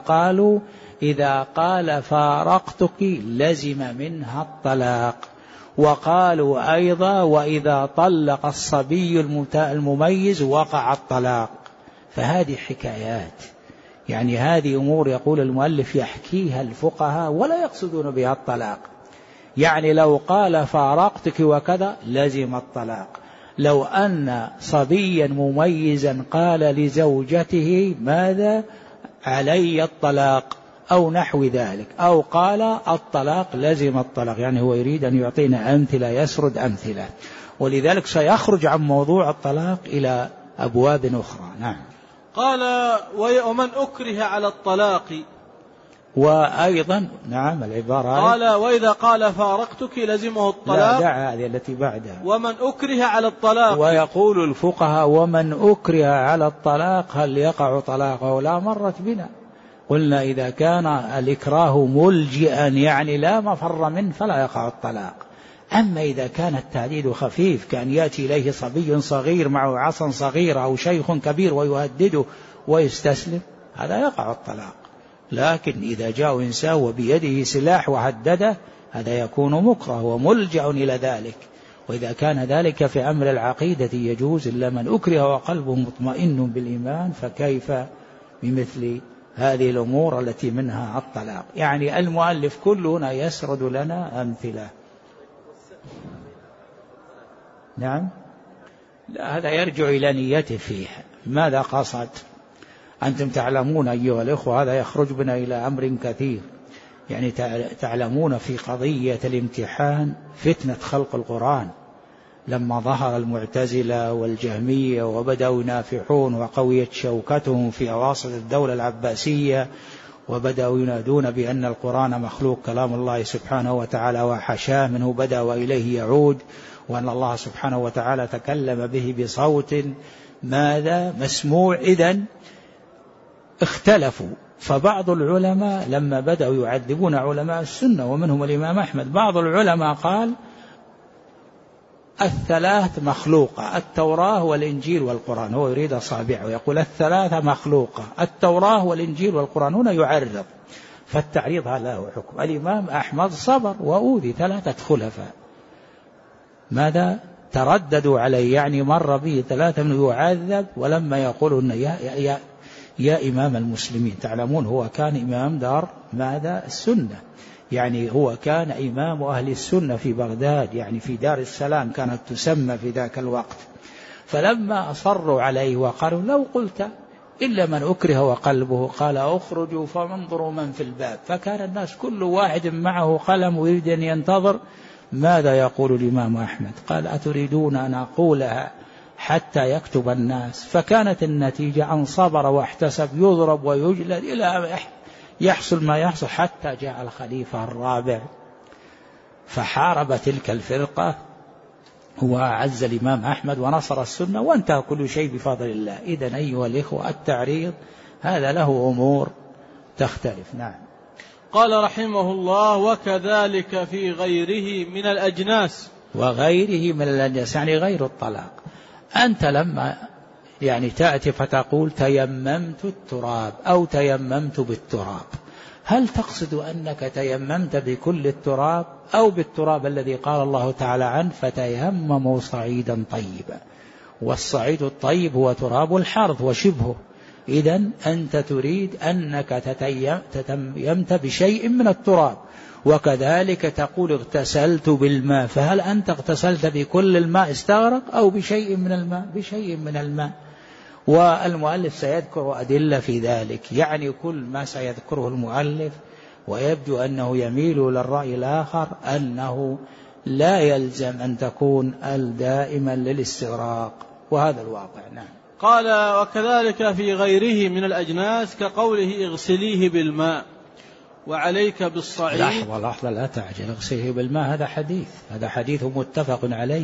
Speaker 1: إذا قال فارقتك لزم منها الطلاق. وقالوا أيضا: وإذا طلق الصبي المميز وقع الطلاق. فهذه حكايات، يعني هذه أمور يقول المؤلف يحكيها الفقهاء ولا يقصدون بها الطلاق. يعني لو قال فارقتك وكذا لزم الطلاق. لو أن صبيا مميزا قال لزوجته ماذا علي الطلاق أو نحو ذلك، أو قال الطلاق لزم الطلاق، يعني هو يريد أن يعطينا أمثلة، يسرد أمثلة، ولذلك سيخرج عن موضوع الطلاق إلى أبواب أخرى. نعم.
Speaker 2: قال ومن أكره على الطلاق،
Speaker 1: وأيضا نعم العبارة
Speaker 2: قال وإذا قال فارقتك لزمه الطلاق.
Speaker 1: لا دع هذه التي بعدها.
Speaker 2: ومن أكره على الطلاق.
Speaker 1: ويقول الفقهاء ومن أكره على الطلاق هل يقع طلاقه؟ لا مرت بنا، قلنا إذا كان الإكراه ملجئا يعني لا مفر منه فلا يقع الطلاق. أما إذا كان التهديد خفيف كان يأتي إليه صبي صغير معه عصا صغير أو شيخ كبير ويهدده ويستسلم هذا يقع الطلاق. لكن إذا جاء إنسان وبيده سلاح وهدده هذا يكون مكره وملجأ إلى ذلك. وإذا كان ذلك في أمر العقيدة يجوز، إلا من أكره وقلبه مطمئن بالإيمان فكيف بمثل هذه الأمور التي منها الطلاق. يعني المؤلف كلنا يسرد لنا أمثلة. نعم. لا هذا يرجع إلى نيته فيه، ماذا قصد. أنتم تعلمون أيها الإخوة هذا يخرج بنا إلى أمر كثير، يعني تعلمون في قضية الامتحان فتنة خلق القرآن لما ظهر المعتزلة والجهمية وبدأوا ينافحون وقويت شوكتهم في أواسط الدولة العباسية وبدأوا ينادون بأن القرآن مخلوق كلام الله سبحانه وتعالى وحشاه منه بدأ وإليه يعود، وأن الله سبحانه وتعالى تكلم به بصوت ماذا مسموع. إذن اختلفوا، فبعض العلماء لما بدأوا يعذبون علماء السنة ومنهم الإمام أحمد، بعض العلماء قال الثلاث مخلوقة، التوراة والإنجيل والقرآن، هو يريد أصابعه ويقول الثلاثة مخلوقة، التوراة والإنجيل والقرآن، هنا يعرض، فالتعريض هذا هو حكم. الإمام أحمد صبر وأوذي 3 خلفاء ماذا ترددوا عليه، يعني مر به 3 من يعذب، ولما يقولون يا إمام المسلمين، تعلمون هو كان إمام دار ماذا السنة، يعني هو كان إمام أهل السنة في بغداد، يعني في دار السلام كانت تسمى في ذاك الوقت. فلما أصروا عليه وقالوا لو قلت إلا من أكره وقلبه، قال أخرجوا فانظروا من في الباب، فكان الناس كل واحد معه قلم ويريد أن ينتظر ماذا يقول الإمام أحمد. قال أتريدون أن أقولها حتى يكتب الناس؟ فكانت النتيجة أن صبر واحتسب، يضرب ويجلد إلى يحصل ما يحصل، حتى جاء الخليفة الرابع فحارب تلك الفرقة وعز الإمام أحمد ونصر السنة وانتهى كل شيء بفضل الله. إذن أيها الإخوة التعريض هذا له أمور تختلف. نعم.
Speaker 2: قال رحمه الله وكذلك في غيره من الأجناس.
Speaker 1: وغيره من الأجناس يعني غير الطلاق. أنت لما يعني تأتي فتقول تيممت التراب أو تيممت بالتراب، هل تقصد أنك تيممت بكل التراب أو بالتراب الذي قال الله تعالى عنه فتيمموا صعيدا طيبا، والصعيد الطيب هو تراب الحرث وشبهه. إذن أنت تريد أنك تتيممت بشيء من التراب، وكذلك تقول اغتسلت بالماء، فهل أنت اغتسلت بكل الماء استغرق أو بشيء من الماء؟ بشيء من الماء. والمؤلف سيذكر أدلة في ذلك، يعني كل ما سيذكره المؤلف ويبدو أنه يميل للرأي الآخر أنه لا يلزم أن تكون دائما للاستغراق، وهذا الواقع. نعم.
Speaker 2: قال وكذلك في غيره من الأجناس كقوله اغسليه بالماء وعليك بالصعيد.
Speaker 1: لحظة لا تعجل، اغسليه بالماء هذا حديث متفق عليه،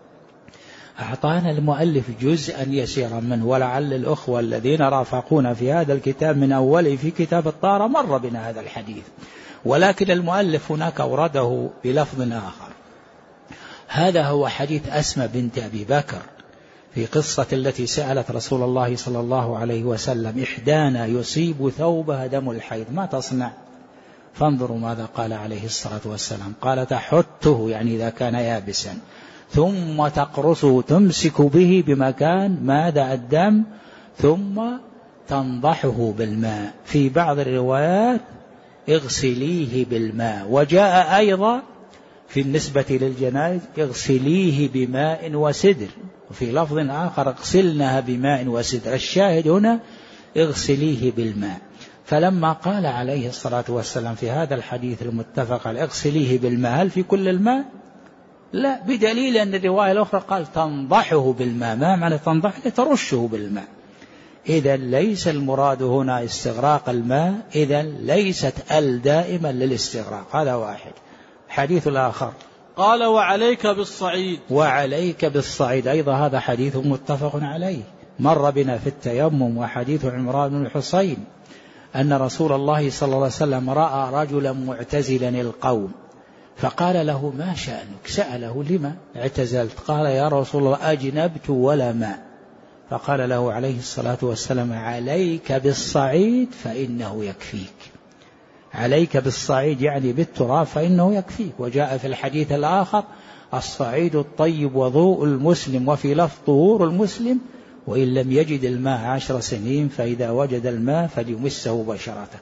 Speaker 1: أعطانا المؤلف جزءا يسيرا منه، ولعل الأخوة الذين رافقون في هذا الكتاب من أوله في كتاب الطهارة مر بنا هذا الحديث، ولكن المؤلف هناك أورده بلفظ آخر. هذا هو حديث أسماء بنت أبي بكر في قصة التي سألت رسول الله صلى الله عليه وسلم إحدانا يصيب ثوبها دم الحيض ما تصنع؟ فانظروا ماذا قال عليه الصلاة والسلام، قال تحته يعني إذا كان يابسا، ثم تقرصه تمسك به بمكان ماذا الدم، ثم تنضحه بالماء، في بعض الروايات اغسليه بالماء، وجاء أيضا في النسبة للجنائز اغسليه بماء وسدر، وفي لفظ آخر اغسلنها بماء وسدر. الشاهد هنا اغسليه بالماء. فلما قال عليه الصلاة والسلام في هذا الحديث المتفق عليه اغسليه بالماء، هل في كل الماء؟ لا، بدليل أن الرواية الأخرى قال تنضحه بالماء. ما معنى تنضحه؟ ترشه بالماء. إذا ليس المراد هنا استغراق الماء، إذا ليست دائما للاستغراق. هذا واحد. حديث الآخر
Speaker 2: قال وعليك بالصعيد.
Speaker 1: وعليك بالصعيد أيضا هذا حديث متفق عليه، مر بنا في التيمم. وحديث عمران بن الحصين أن رسول الله صلى الله عليه وسلم رأى رجلا معتزلا القوم فقال له ما شأنك؟ سأله لما اعتزلت؟ قال يا رسول الله أجنبت ولا ماء. فقال له عليه الصلاة والسلام عليك بالصعيد فإنه يكفيك. عليك بالصعيد يعني بالتراب فإنه يكفيك. وجاء في الحديث الآخر الصعيد الطيب وضوء المسلم، وفي لفظ طهور المسلم، وإن لم يجد الماء 10 سنين فإذا وجد الماء فليمسه بشرته.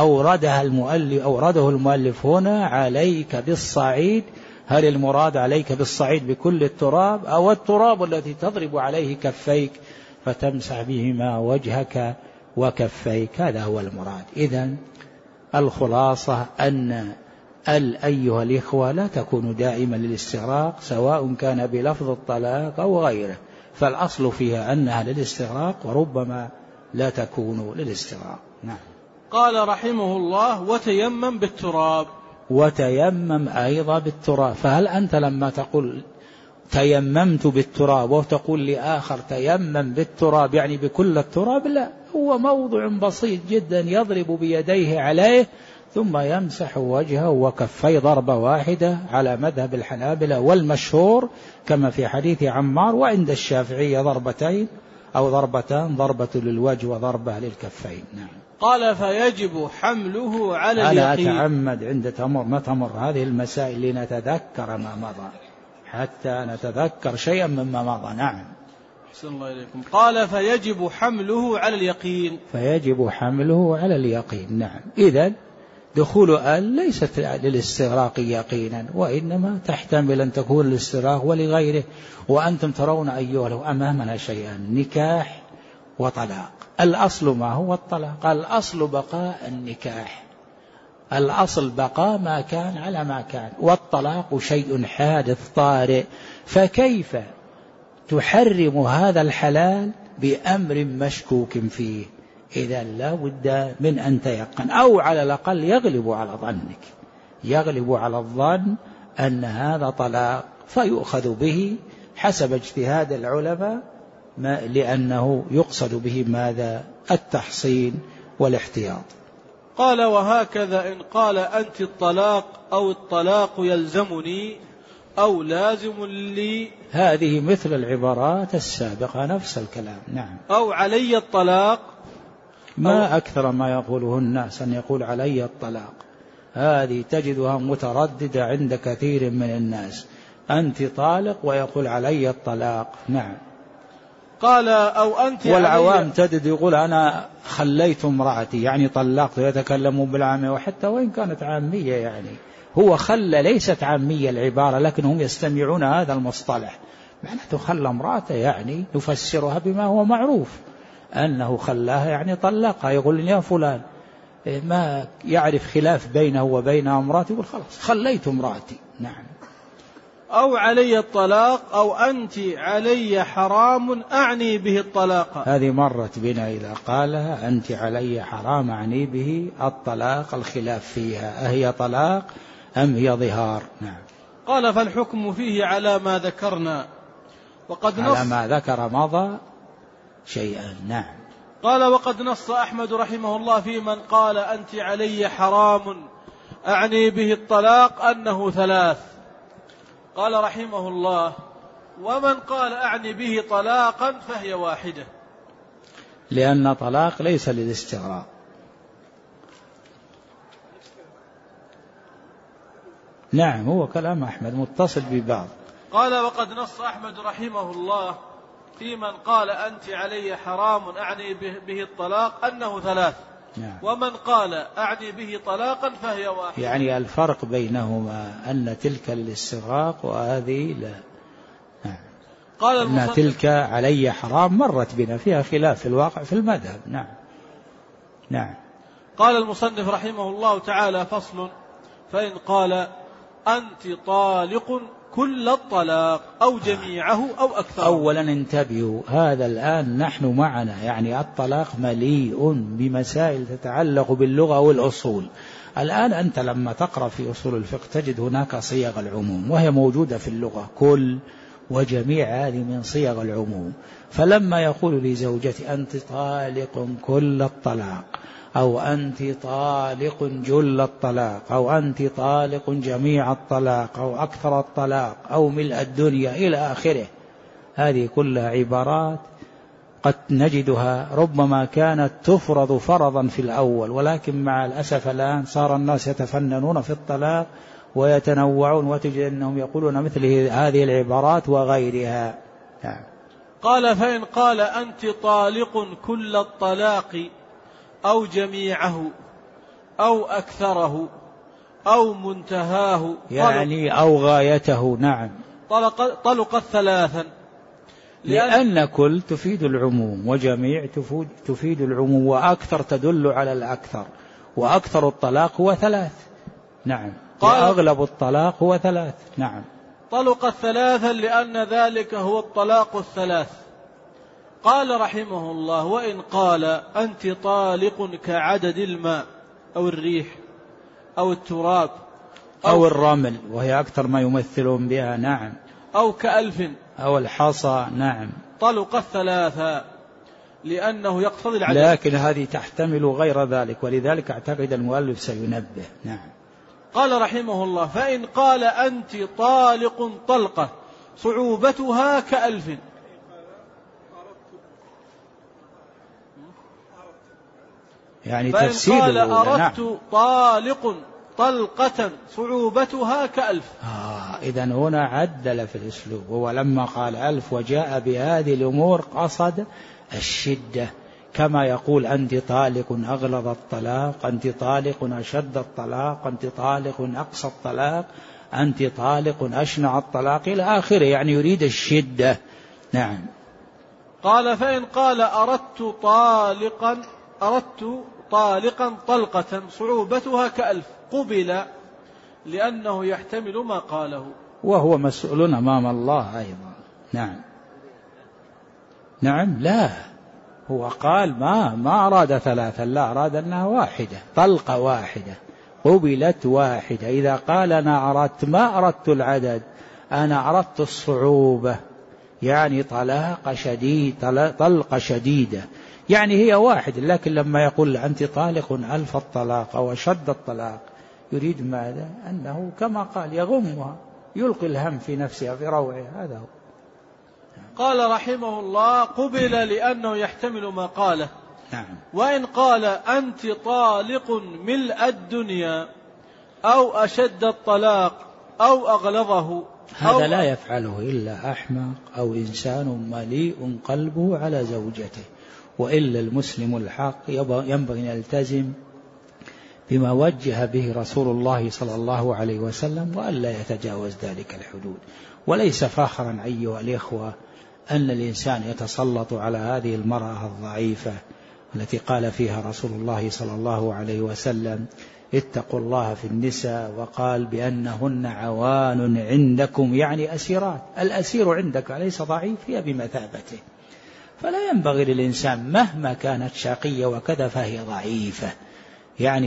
Speaker 1: أورده المؤلف هنا عليك بالصعيد. هل المراد عليك بالصعيد بكل التراب، أو التراب الذي تضرب عليه كفيك فتمسح بهما وجهك وكفيك؟ هذا هو المراد. إذن الخلاصة أن أيها الإخوة لا تكون دائما للاستغراق، سواء كان بلفظ الطلاق أو غيره، فالأصل فيها أنها للاستغراق، وربما لا تكون للاستغراق. نعم.
Speaker 2: قال رحمه الله وتيمم بالتراب.
Speaker 1: وتيمم أيضا بالتراب. فهل أنت لما تقول تيممت بالتراب وتقول لآخر تيمم بالتراب يعني بكل التراب؟ لا، هو موضع بسيط جدا يضرب بيديه عليه ثم يمسح وجهه وكفيه ضربة واحدة على مذهب الحنابلة، والمشهور كما في حديث عمار، وعند الشافعية ضربتين أو ضربتان، ضربة للوجه وضربة للكفين. نعم.
Speaker 2: قال فيجب حمله على اليقين.
Speaker 1: أنا أتعمد عند ما تمر هذه المسائل لنتذكر ما مضى، حتى نتذكر شيئا مما مضى. نعم.
Speaker 2: أحسن الله إليكم. قال فيجب حمله على اليقين.
Speaker 1: فيجب حمله على اليقين. نعم. إذن دخول ليست للاستغراق يقينا، وإنما تحتمل أن تكون للاستغراق ولغيره. وأنتم ترون أيها أمامنا شيئا، نكاح وطلاق. الأصل ما هو الطلاق؟ الأصل بقاء النكاح، الأصل بقاء ما كان على ما كان، والطلاق شيء حادث طارئ. فكيف تحرم هذا الحلال بأمر مشكوك فيه؟ إذا لا بد من أن تيقن، أو على الأقل يغلب على الظن أن هذا طلاق، فيؤخذ به حسب اجتهاد العلماء، لأنه يقصد به ماذا؟ التحصين والاحتياط.
Speaker 2: قال وهكذا إن قال أنت الطلاق أو الطلاق يلزمني أو لازم لي.
Speaker 1: هذه مثل العبارات السابقة، نفس الكلام. نعم.
Speaker 2: أو علي الطلاق.
Speaker 1: ما أكثر ما يقوله الناس أن يقول علي الطلاق، هذه تجدها مترددة عند كثير من الناس. أنت طالق ويقول علي الطلاق. نعم.
Speaker 2: قال أو أنت.
Speaker 1: والعوام تجد يقول أنا خليت امرأتي يعني طلقت، ويتكلمون بالعامية، وحتى وإن كانت عامية يعني هو خلى، ليست عامية العبارة، لكن هم يستمعون هذا المصطلح، معناته خلى امرأته يعني نفسرها بما هو معروف أنه خلاها يعني طلقها. يقول يا فلان ما يعرف خلاف بينه وبين امرأتي، يقول خلاص خليت امرأتي. نعم.
Speaker 2: أو علي الطلاق أو أنت علي حرام أعني به الطلاق.
Speaker 1: هذه مرت بنا إذا قالها أنت علي حرام أعني به الطلاق، الخلاف فيها أهي طلاق أم هي ظهار. نعم.
Speaker 2: قال فالحكم فيه على ما ذكرنا، وقد نص
Speaker 1: على ما ذكر مضى شيئا. نعم.
Speaker 2: قال وقد نص أحمد رحمه الله في من قال أنت علي حرام أعني به الطلاق أنه 3. قال رحمه الله ومن قال أعني به طلاقا فهي واحدة،
Speaker 1: لأن طلاق ليس للاستغراق. نعم، هو كلام أحمد متصل ببعض.
Speaker 2: قال وقد نص أحمد رحمه الله في من قال أنت علي حرام أعني به الطلاق أنه 3.
Speaker 1: نعم.
Speaker 2: ومن قال أعني به طلاقا فهي 1.
Speaker 1: يعني الفرق بينهما أن تلك للاستغراق وهذه لا. نعم.
Speaker 2: قال
Speaker 1: أن تلك علي حرام مرت بنا، فيها خلاف في الواقع في المذهب. نعم. نعم.
Speaker 2: قال المصنف رحمه الله تعالى: فصل: فإن قال أنت طالق كل الطلاق أو جميعه أو أكثر.
Speaker 1: أولا انتبهوا، هذا الآن نحن معنا يعني الطلاق مليء بمسائل تتعلق باللغة والأصول. الآن أنت لما تقرأ في أصول الفقه تجد هناك صيغ العموم وهي موجودة في اللغة، كل وجميع هذه من صيغ العموم. فلما يقول لزوجتي أنت طالق كل الطلاق، أو أنت طالق جل الطلاق، أو أنت طالق جميع الطلاق، أو أكثر الطلاق، أو ملء الدنيا إلى آخره، هذه كلها عبارات قد نجدها ربما كانت تفرض فرضا في الأول، ولكن مع الأسف الآن صار الناس يتفننون في الطلاق ويتنوعون، وتجد أنهم يقولون مثل هذه العبارات وغيرها.
Speaker 2: قال: فإن قال أنت طالق كل الطلاق أو جميعه أو أكثره أو منتهاه،
Speaker 1: يعني أو غايته. نعم.
Speaker 2: طلقت 3،
Speaker 1: لأن كل تفيد العموم، وجميع تفيد العموم، وأكثر تدل على الأكثر، وأكثر الطلاق هو 3. نعم. وأغلب الطلاق هو 3. نعم.
Speaker 2: طلقت 3 لأن ذلك هو الطلاق 3. قال رحمه الله: وإن قال أنت طالق كعدد الماء أو الريح أو التراب
Speaker 1: أو الرمل، وهي أكثر ما يمثلون بها. نعم.
Speaker 2: أو كألف
Speaker 1: أو الحصى. نعم.
Speaker 2: طلقت 3 لأنه يقتضي العدد.
Speaker 1: لكن هذه تحتمل غير ذلك، ولذلك أعتقد المؤلف سينبه. نعم.
Speaker 2: قال رحمه الله: فإن قال أنت طالق طلقة صعوبتها كألف.
Speaker 1: يعني
Speaker 2: فإن
Speaker 1: تفسير
Speaker 2: قال أردت
Speaker 1: نعم.
Speaker 2: طالق طلقة صعوبتها كألف.
Speaker 1: إذن هنا عدل في الأسلوب، هو لما قال 1000 وجاء بهذه الأمور قصد الشدة، كما يقول أنت طالق أغلظ الطلاق، أنت طالق أشد الطلاق، أنت طالق أقصى الطلاق، أنت طالق أشنع الطلاق إلى آخره، يعني يريد الشدة. نعم.
Speaker 2: قال: فإن قال أردت طالقا طلقة صعوبتها كألف قبل لأنه يحتمل ما قاله،
Speaker 1: وهو مسؤول أمام الله أيضا. نعم. نعم. لا، هو قال ما أراد 3، لا، أراد أنها واحدة، طلقة واحدة قبلت واحدة. إذا قال أنا أردت ما أردت العدد، أنا أردت الصعوبة، يعني طلاق شديد، طلقة شديدة، يعني هي واحد. لكن لما يقول أنت طالق 1000 الطلاق أو أشد الطلاق، يريد ماذا؟ أنه كما قال يغمها، يلقي الهم في نفسها في روعها. هذا هو.
Speaker 2: قال رحمه الله: قبل لأنه يحتمل ما قاله.
Speaker 1: نعم.
Speaker 2: وإن قال أنت طالق ملء الدنيا أو أشد الطلاق أو أغلظه،
Speaker 1: هذا لا يفعله إلا أحمق أو إنسان مليء قلبه على زوجته، وإلا المسلم الحق ينبغي أن يلتزم بما وجه به رسول الله صلى الله عليه وسلم، وألا يتجاوز ذلك الحدود. وليس فخرا أيها الإخوة أن الإنسان يتسلط على هذه المرأة الضعيفة التي قال فيها رسول الله صلى الله عليه وسلم: اتقوا الله في النساء، وقال بأنهن عوان عندكم، يعني أسيرات. الأسير عندك ليس ضعيف، هي بمثابته. فلا ينبغي للإنسان مهما كانت شقية وكذا فهي ضعيفة، يعني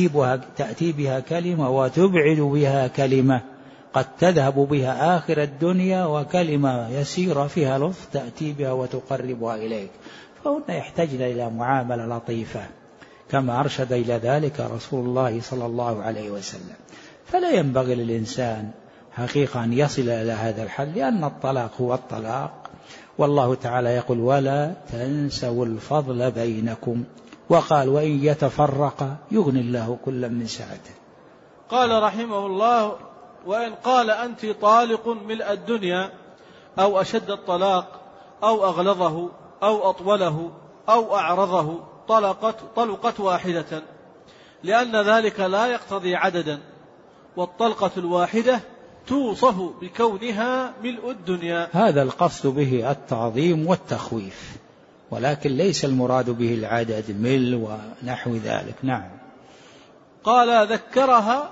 Speaker 1: تأتي بها كلمة وتبعد بها كلمة، قد تذهب بها آخر الدنيا، وكلمة يسيرة فيها لطف تأتي بها وتقربها إليك. فهن يحتاجن إلى معاملة لطيفة كما أرشد إلى ذلك رسول الله صلى الله عليه وسلم. فلا ينبغي للإنسان حقيقة أن يصل إلى هذا الحل، لأن الطلاق هو الطلاق، والله تعالى يقول: ولا تنسوا الفضل بينكم، وقال: وإن يتفرقا يغني الله كلا من سعته.
Speaker 2: قال رحمه الله: وإن قال أنت طالق ملء الدنيا أو أشد الطلاق أو أغلظه أو أطوله أو أعرضه طلقت واحدة، لأن ذلك لا يقتضي عددا، والطلقة الواحدة توصف بكونها ملء الدنيا.
Speaker 1: هذا القصد به التعظيم والتخويف، ولكن ليس المراد به العدد مل ونحو ذلك. نعم.
Speaker 2: قال ذكرها،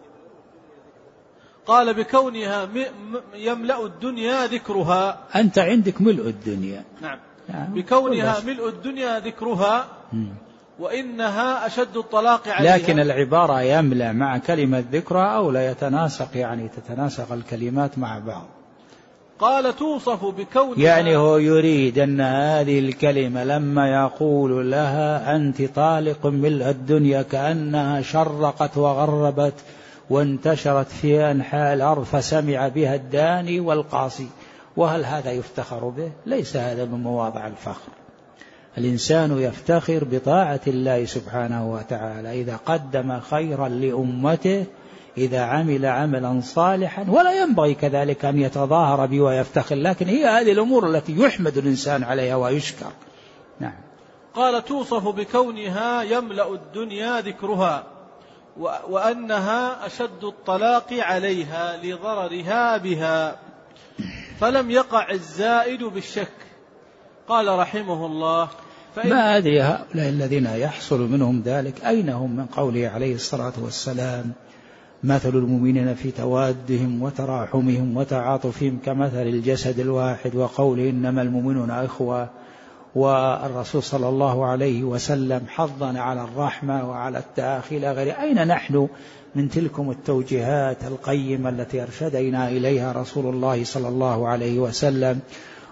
Speaker 2: قال بكونها يملأ الدنيا ذكرها.
Speaker 1: أنت عندك ملء الدنيا.
Speaker 2: نعم. بكونها ملء الدنيا ذكرها، وإنها أشد الطلاق عليها.
Speaker 1: لكن العبارة يملأ مع كلمة ذكرها أو لا يتناسق، يعني تتناسق الكلمات مع بعض.
Speaker 2: قال توصف بكونها،
Speaker 1: يعني هو يريد أن هذه الكلمة لما يقول لها أنت طالق ملء الدنيا كأنها شرقت وغربت وانتشرت في أنحاء الأرض فسمع بها الداني والقاصي. وهل هذا يفتخر به؟ ليس هذا من مواضع الفخر. الإنسان يفتخر بطاعة الله سبحانه وتعالى إذا قدم خيرا لأمته، إذا عمل عملا صالحا، ولا ينبغي كذلك أن يتظاهر به ويفتخر، لكن هي هذه الأمور التي يحمد الإنسان عليها ويشكر. نعم.
Speaker 2: قال توصف بكونها يملأ الدنيا ذكرها، وأنها أشد الطلاق عليها لضررها بها، فلم يقع الزائد بالشك. قال رحمه الله
Speaker 1: ما أدري هؤلاء الذين يحصل منهم ذلك أين هم من قوله عليه الصلاة والسلام مثل المؤمنين في توادهم وتراحمهم وتعاطفهم كمثل الجسد الواحد، وقوله إنما المؤمنون إخوة، والرسول صلى الله عليه وسلم حضنا على الرحمة وعلى التآخي إلى غيره. أين نحن من تلكم التوجيهات القيمة التي أرشدنا إليها رسول الله صلى الله عليه وسلم؟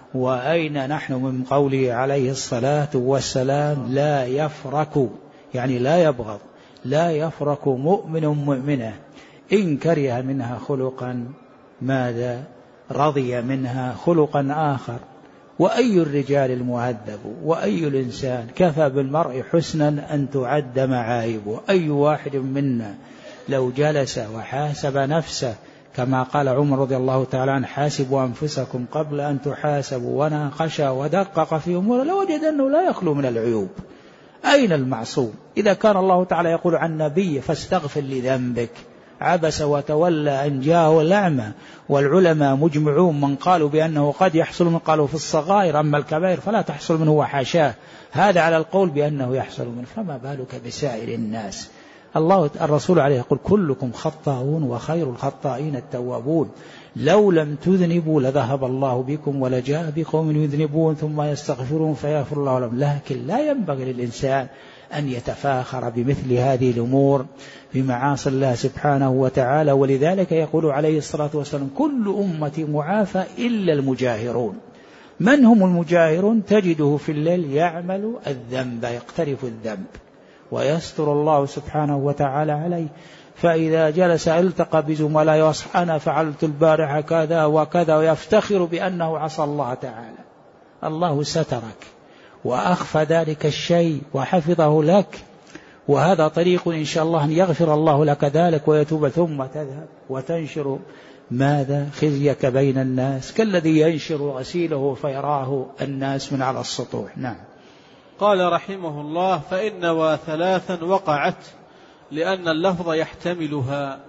Speaker 1: وأين نحن من قوله عليه الصلاة والسلام لا يفرك، يعني لا يبغض، لا يفرك مؤمن مؤمنة إن كره منها خلقا ماذا رضي منها خلقا آخر. وأي الرجال المهذب وأي الإنسان كفى بالمرء حسنا أن تعد معايبه. أي واحد منا لو جلس وحاسب نفسه كما قال عمر رضي الله تعالى عنه حاسبوا أنفسكم قبل أن تحاسبوا، وناقش ودقق في أمور لوجد أنه لا يخلو من العيوب. أين المعصوم؟ إذا كان الله تعالى يقول عن نبي فاستغفر لذنبك عبس وتولى أن جاءه الأعمى، والعلماء مجمعون من قالوا بأنه قد يحصل من قالوا في الصغائر، أما الكبائر فلا تحصل منه وحاشاه، هذا على القول بأنه يحصل منه، فما بالك بسائر الناس. الرسول عليه يقول كلكم خطاؤون وخير الخطائين التوابون، لو لم تذنبوا لذهب الله بكم ولجاء بقوم يذنبون ثم يستغفرون فيغفر الله لهم. لكن لا ينبغي للإنسان أن يتفاخر بمثل هذه الأمور بمعاصي الله سبحانه وتعالى. ولذلك يقول عليه الصلاة والسلام كل أمتي معافى إلا المجاهرون. من هم المجاهرون؟ تجده في الليل يعمل الذنب، يقترف الذنب ويستر الله سبحانه وتعالى عليه، فإذا جلس التقى بزملاء يصح أنا فعلت البارحة كذا وكذا، ويفتخر بأنه عصى الله تعالى. الله سترك وأخفى ذلك الشيء وحفظه لك، وهذا طريق إن شاء الله أن يغفر الله لك ذلك ويتوب، ثم تذهب وتنشر ماذا خزيك بين الناس كالذي ينشر غسيله فيراه الناس من على السطوح. نعم.
Speaker 2: قال رحمه الله فإن ثلاثا وقعت لأن اللفظ يحتملها.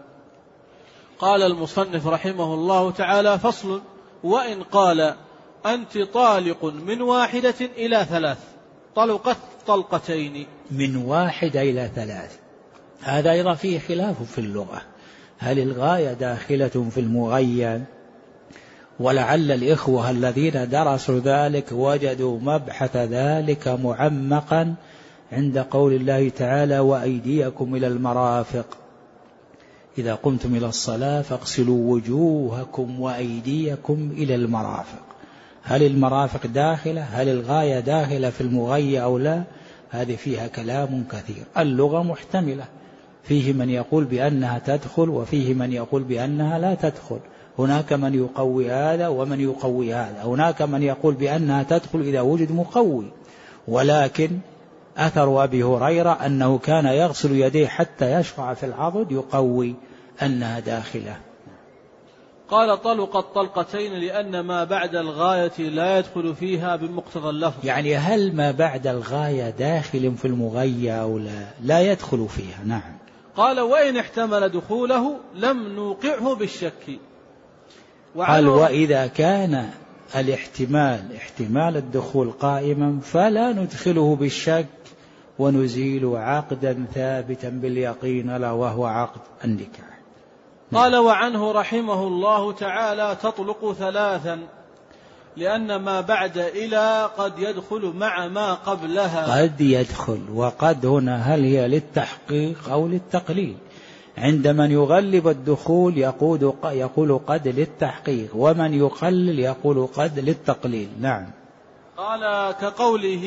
Speaker 2: قال المصنف رحمه الله تعالى فصل: وإن قال أنت طالق من واحدة إلى ثلاث طلقت طلقتين.
Speaker 1: من واحدة إلى ثلاث، هذا أيضا فيه خلاف في اللغة، هل الغاية داخلة في المغيّن؟ ولعل الإخوة الذين درسوا ذلك وجدوا مبحث ذلك معمقا عند قول الله تعالى وأيديكم إلى المرافق إذا قمتم إلى الصلاة فاغسلوا وجوهكم وأيديكم إلى المرافق. هل المرافق داخلة؟ هل الغاية داخلة في المغيّ أو لا؟ هذه فيها كلام كثير. اللغة محتملة، فيه من يقول بأنها تدخل وفيه من يقول بأنها لا تدخل، هناك من يقوي هذا ومن يقوي هذا، هناك من يقول بأنها تدخل إذا وجد مقوي، ولكن أثر أبي هريرة أنه كان يغسل يديه حتى يشرع في العضد يقوي أنها داخلة.
Speaker 2: قال طلقت طلقتين لأن ما بعد الغاية لا يدخل فيها بمقتضى اللفظ.
Speaker 1: يعني هل ما بعد الغاية داخل في المغية أو لا يدخل فيها؟ نعم.
Speaker 2: قال وإن احتمل دخوله لم نوقعه بالشك.
Speaker 1: قال وإذا كان احتمال الدخول قائما فلا ندخله بالشك ونزيل عقدا ثابتا باليقين لا وهو عقد النكاح.
Speaker 2: قال وعنه رحمه الله تعالى تطلق ثلاثا لأن ما بعد إلى قد يدخل مع ما قبلها.
Speaker 1: قد يدخل، وقد هنا هل هي للتحقيق أو للتقليل؟ عند من يغلب الدخول يقول قد للتحقيق، ومن يقلل يقول قد للتقليل. نعم.
Speaker 2: قال كقوله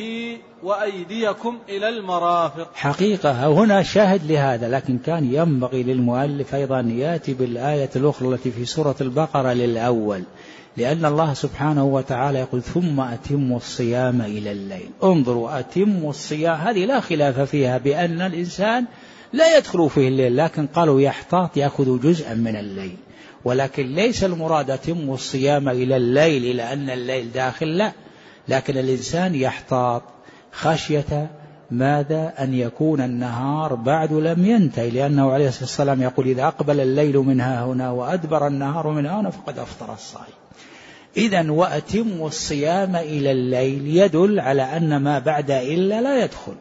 Speaker 2: وأيديكم إلى المرافق.
Speaker 1: حقيقة هنا شاهد لهذا، لكن كان ينبغي للمؤلف أيضا يأتي بالآية الأخرى التي في سورة البقرة للأول، لأن الله سبحانه وتعالى يقول ثم أتموا الصيام إلى الليل. انظروا، أتموا الصيام هذه لا خلاف فيها بأن الإنسان لا يدخل فيه الليل، لكن قالوا يحتاط يأخذ جزءا من الليل، ولكن ليس المراد أتموا الصيام إلى الليل إلى أن الليل داخل، لا، لكن الإنسان يحتاط خشية ماذا؟ أن يكون النهار بعد لم ينتهي، لأنه عليه الصلاة والسلام يقول إذا أقبل الليل من هنا وأدبر النهار من هنا فقد أفطر الصائم. إذن وأتموا الصيام إلى الليل يدل على أن ما بعد إلا لا يدخل.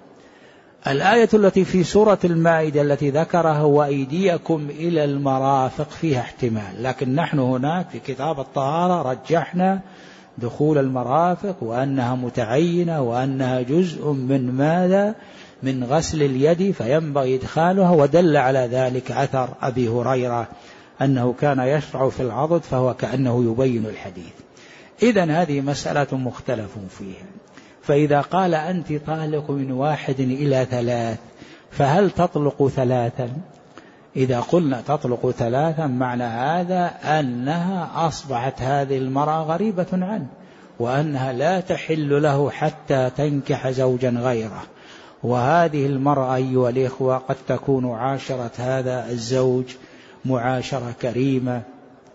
Speaker 1: الآية التي في سورة المائدة التي ذكرها وأيديكم إلى المرافق فيها احتمال، لكن نحن هناك في كتاب الطهارة رجحنا دخول المرافق وأنها متعينة وأنها جزء من ماذا؟ من غسل اليد، فينبغي إدخالها، ودل على ذلك أثر أبي هريرة أنه كان يشرع في العضد فهو كأنه يبين الحديث. إذن هذه مسألة مختلف فيها. فإذا قال أنت طالق من 1 إلى 3 فهل تطلق 3؟ إذا قلنا تطلق 3 معنى هذا أنها أصبحت هذه المرأة غريبة عنه، وأنها لا تحل له حتى تنكح زوجا غيره. وهذه المرأة أيها الإخوة قد تكون عاشرة هذا الزوج معاشرة كريمة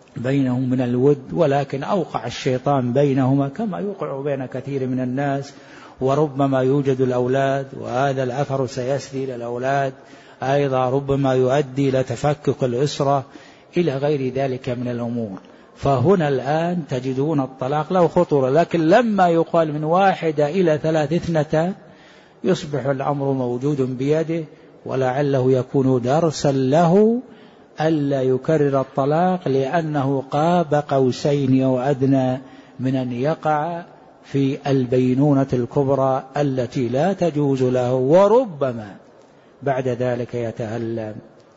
Speaker 1: بينهم من الود، ولكن أوقع الشيطان بينهما كما يوقع بين كثير من الناس، وربما يوجد الأولاد، وهذا الأثر سيسري للأولاد أيضا، ربما يؤدي إلى تفكك الأسرة إلى غير ذلك من الأمور. فهنا الآن تجدون الطلاق له خطورة، لكن لما يقال من 1 إلى 3 2 يصبح الأمر موجود بيده، ولعله يكون درسا له ألا يكرر الطلاق، لأنه قاب قوسين أو أدنى من أن يقع في البينونة الكبرى التي لا تجوز له، وربما بعد ذلك يتألم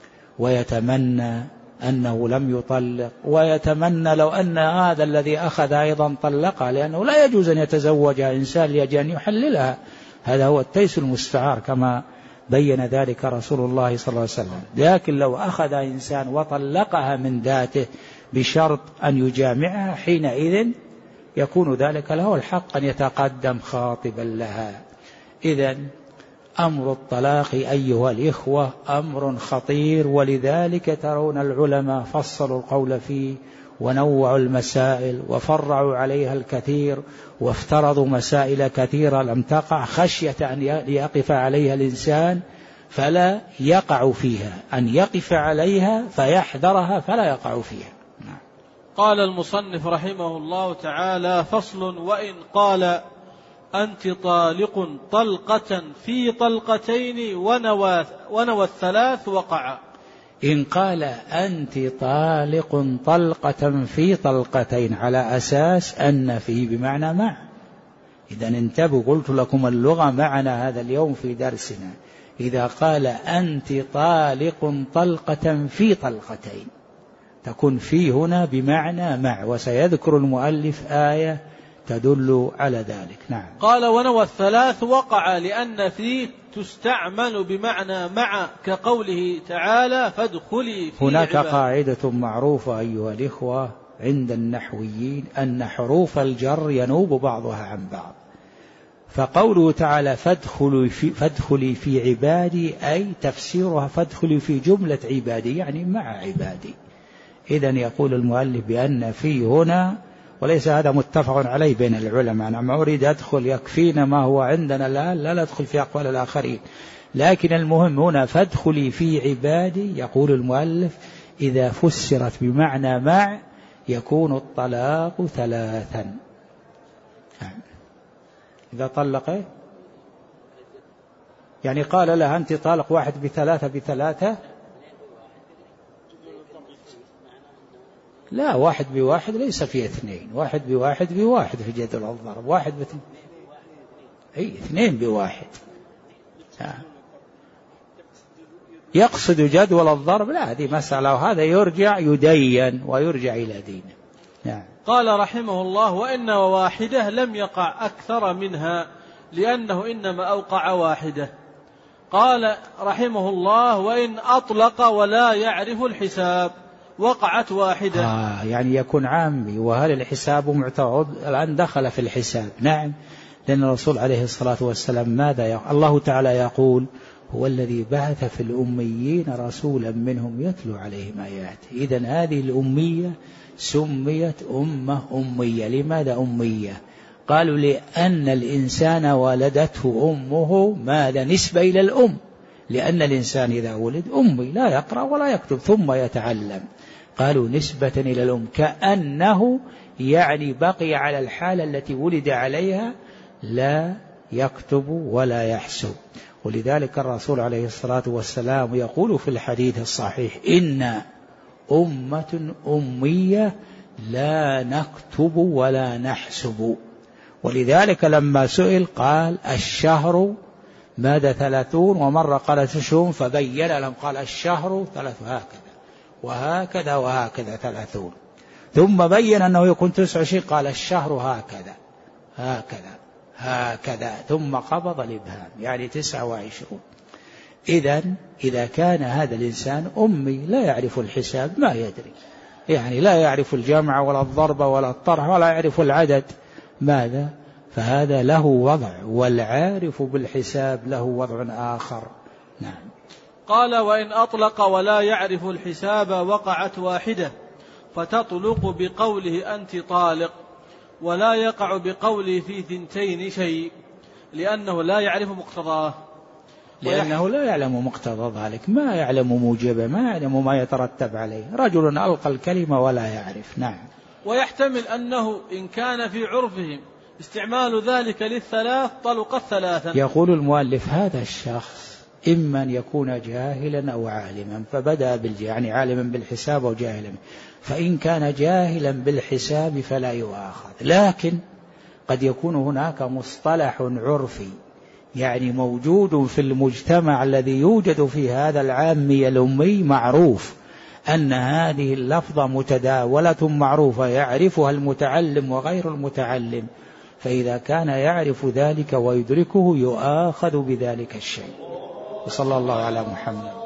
Speaker 1: ويتمنى أنه لم يطلق، ويتمنى لو أن هذا الذي أخذ أيضا طلقها، لأنه لا يجوز أن يتزوج إنسان لأجل أن يحللها، هذا هو التيس المستعار كما بين ذلك رسول الله صلى الله عليه وسلم. لكن لو أخذ إنسان وطلقها من ذاته بشرط أن يجامعها، حينئذ يكون ذلك له الحق أن يتقدم خاطبا لها. إذن أمر الطلاق أيها الإخوة أمر خطير، ولذلك ترون العلماء فصلوا القول فيه ونوعوا المسائل وفرعوا عليها الكثير، وافترضوا مسائل كثيرة لم تقع خشية أن يقف عليها الإنسان فلا يقع فيها، أن يقف عليها فيحذرها فلا يقع فيها.
Speaker 2: قال المصنف رحمه الله تعالى فصل وإن قال أنت طالق طلقة في طلقتين ونوى 3 وقع.
Speaker 1: إن قال أنت طالق طلقة في طلقتين على أساس أن فيه بمعنى مع. إذا انتبهوا، قلت لكم اللغة معنا هذا اليوم في درسنا. إذا قال أنت طالق طلقة في طلقتين تكون في هنا بمعنى مع، وسيذكر المؤلف آية تدل على ذلك. نعم.
Speaker 2: قال ونوى 3 وقع لأن فيه تستعمل بمعنى مع كقوله تعالى فادخلي في
Speaker 1: هناك
Speaker 2: عبادة.
Speaker 1: قاعدة معروفة أيها الإخوة عند النحويين أن حروف الجر ينوب بعضها عن بعض، فقوله تعالى فادخلي في عبادي أي تفسيرها فادخلي في جملة عبادي يعني مع عبادي. إذن يقول المؤلف بأن في هنا، وليس هذا متفق عليه بين العلماء، أنا ما أريد أدخل، يكفينا ما هو عندنا الآن، لا ندخل في أقوال الآخرين، لكن المهم هنا فادخلي في عبادي. يقول المؤلف إذا فسرت بمعنى مع يكون الطلاق 3. إذا طلق يعني قال لها أنت طالق 1 ب3 لا، 1 ب1 ليس في 2، 1 ب1 ب1 في جدول الضرب، 1 ب2 أي 2 ب1 يقصد جدول الضرب، لا هذه مسألة، وهذا يرجع يدين ويرجع إلى دينه. نعم.
Speaker 2: قال رحمه الله وإن واحدة لم يقع أكثر منها لأنه إنما أوقع واحدة. قال رحمه الله وإن أطلق ولا يعرف الحساب وقعت واحدة.
Speaker 1: يعني يكون عامي، وهل الحساب معترض الآن دخل في الحساب. نعم، لأن الرسول عليه الصلاة والسلام ماذا يقول؟ الله تعالى يقول هو الذي بعث في الأميين رسولا منهم يتلو عليهم آياته. إذن هذه الأمية سميت أمية. لماذا أمية؟ قالوا لأن الإنسان ولدته أمه ماذا نسبة إلى الأم، لأن الإنسان إذا ولد أمي لا يقرأ ولا يكتب ثم يتعلم، قالوا نسبة إلى الأم، كأنه يعني بقي على الحالة التي ولد عليها لا يكتب ولا يحسب. ولذلك الرسول عليه الصلاة والسلام يقول في الحديث الصحيح إن أمة أمية لا نكتب ولا نحسب. ولذلك لما سئل قال الشهر ماذا 30، ومرة قال 90 فبين لهم قال الشهر 3 هكذا وهكذا وهكذا 30، ثم بين أنه يكون 29 قال الشهر هكذا هكذا هكذا، ثم قبض الإبهام يعني 29. إذن إذا كان هذا الإنسان أمي لا يعرف الحساب ما يدري، يعني لا يعرف الجمع ولا الضرب ولا الطرح ولا يعرف العدد، ماذا؟ فهذا له وضع، والعارف بالحساب له وضع آخر. نعم.
Speaker 2: قال وإن أطلق ولا يعرف الحساب وقعت واحدة، فتطلق بقوله أنت طالق، ولا يقع بقوله في 2 شيء لأنه لا يعرف مقتضاه،
Speaker 1: لأنه لا يعلم مقتضى ذلك، ما يعلم موجبه، ما يعلم ما يترتب عليه، رجل ألقى الكلمة ولا يعرف. نعم.
Speaker 2: ويحتمل أنه إن كان في عرفهم استعمال ذلك لل3 طلق 3.
Speaker 1: يقول المؤلف هذا الشخص إما أن يكون جاهلا أو عالما، فبدأ يعني عالما بالحساب أو جاهلا، فإن كان جاهلا بالحساب فلا يؤاخذ، لكن قد يكون هناك مصطلح عرفي يعني موجود في المجتمع الذي يوجد في هذا العامي الأمي، معروف أن هذه اللفظة متداولة معروفة يعرفها المتعلم وغير المتعلم، فإذا كان يعرف ذلك ويدركه يؤاخذ بذلك الشيء. وصلى الله على محمد.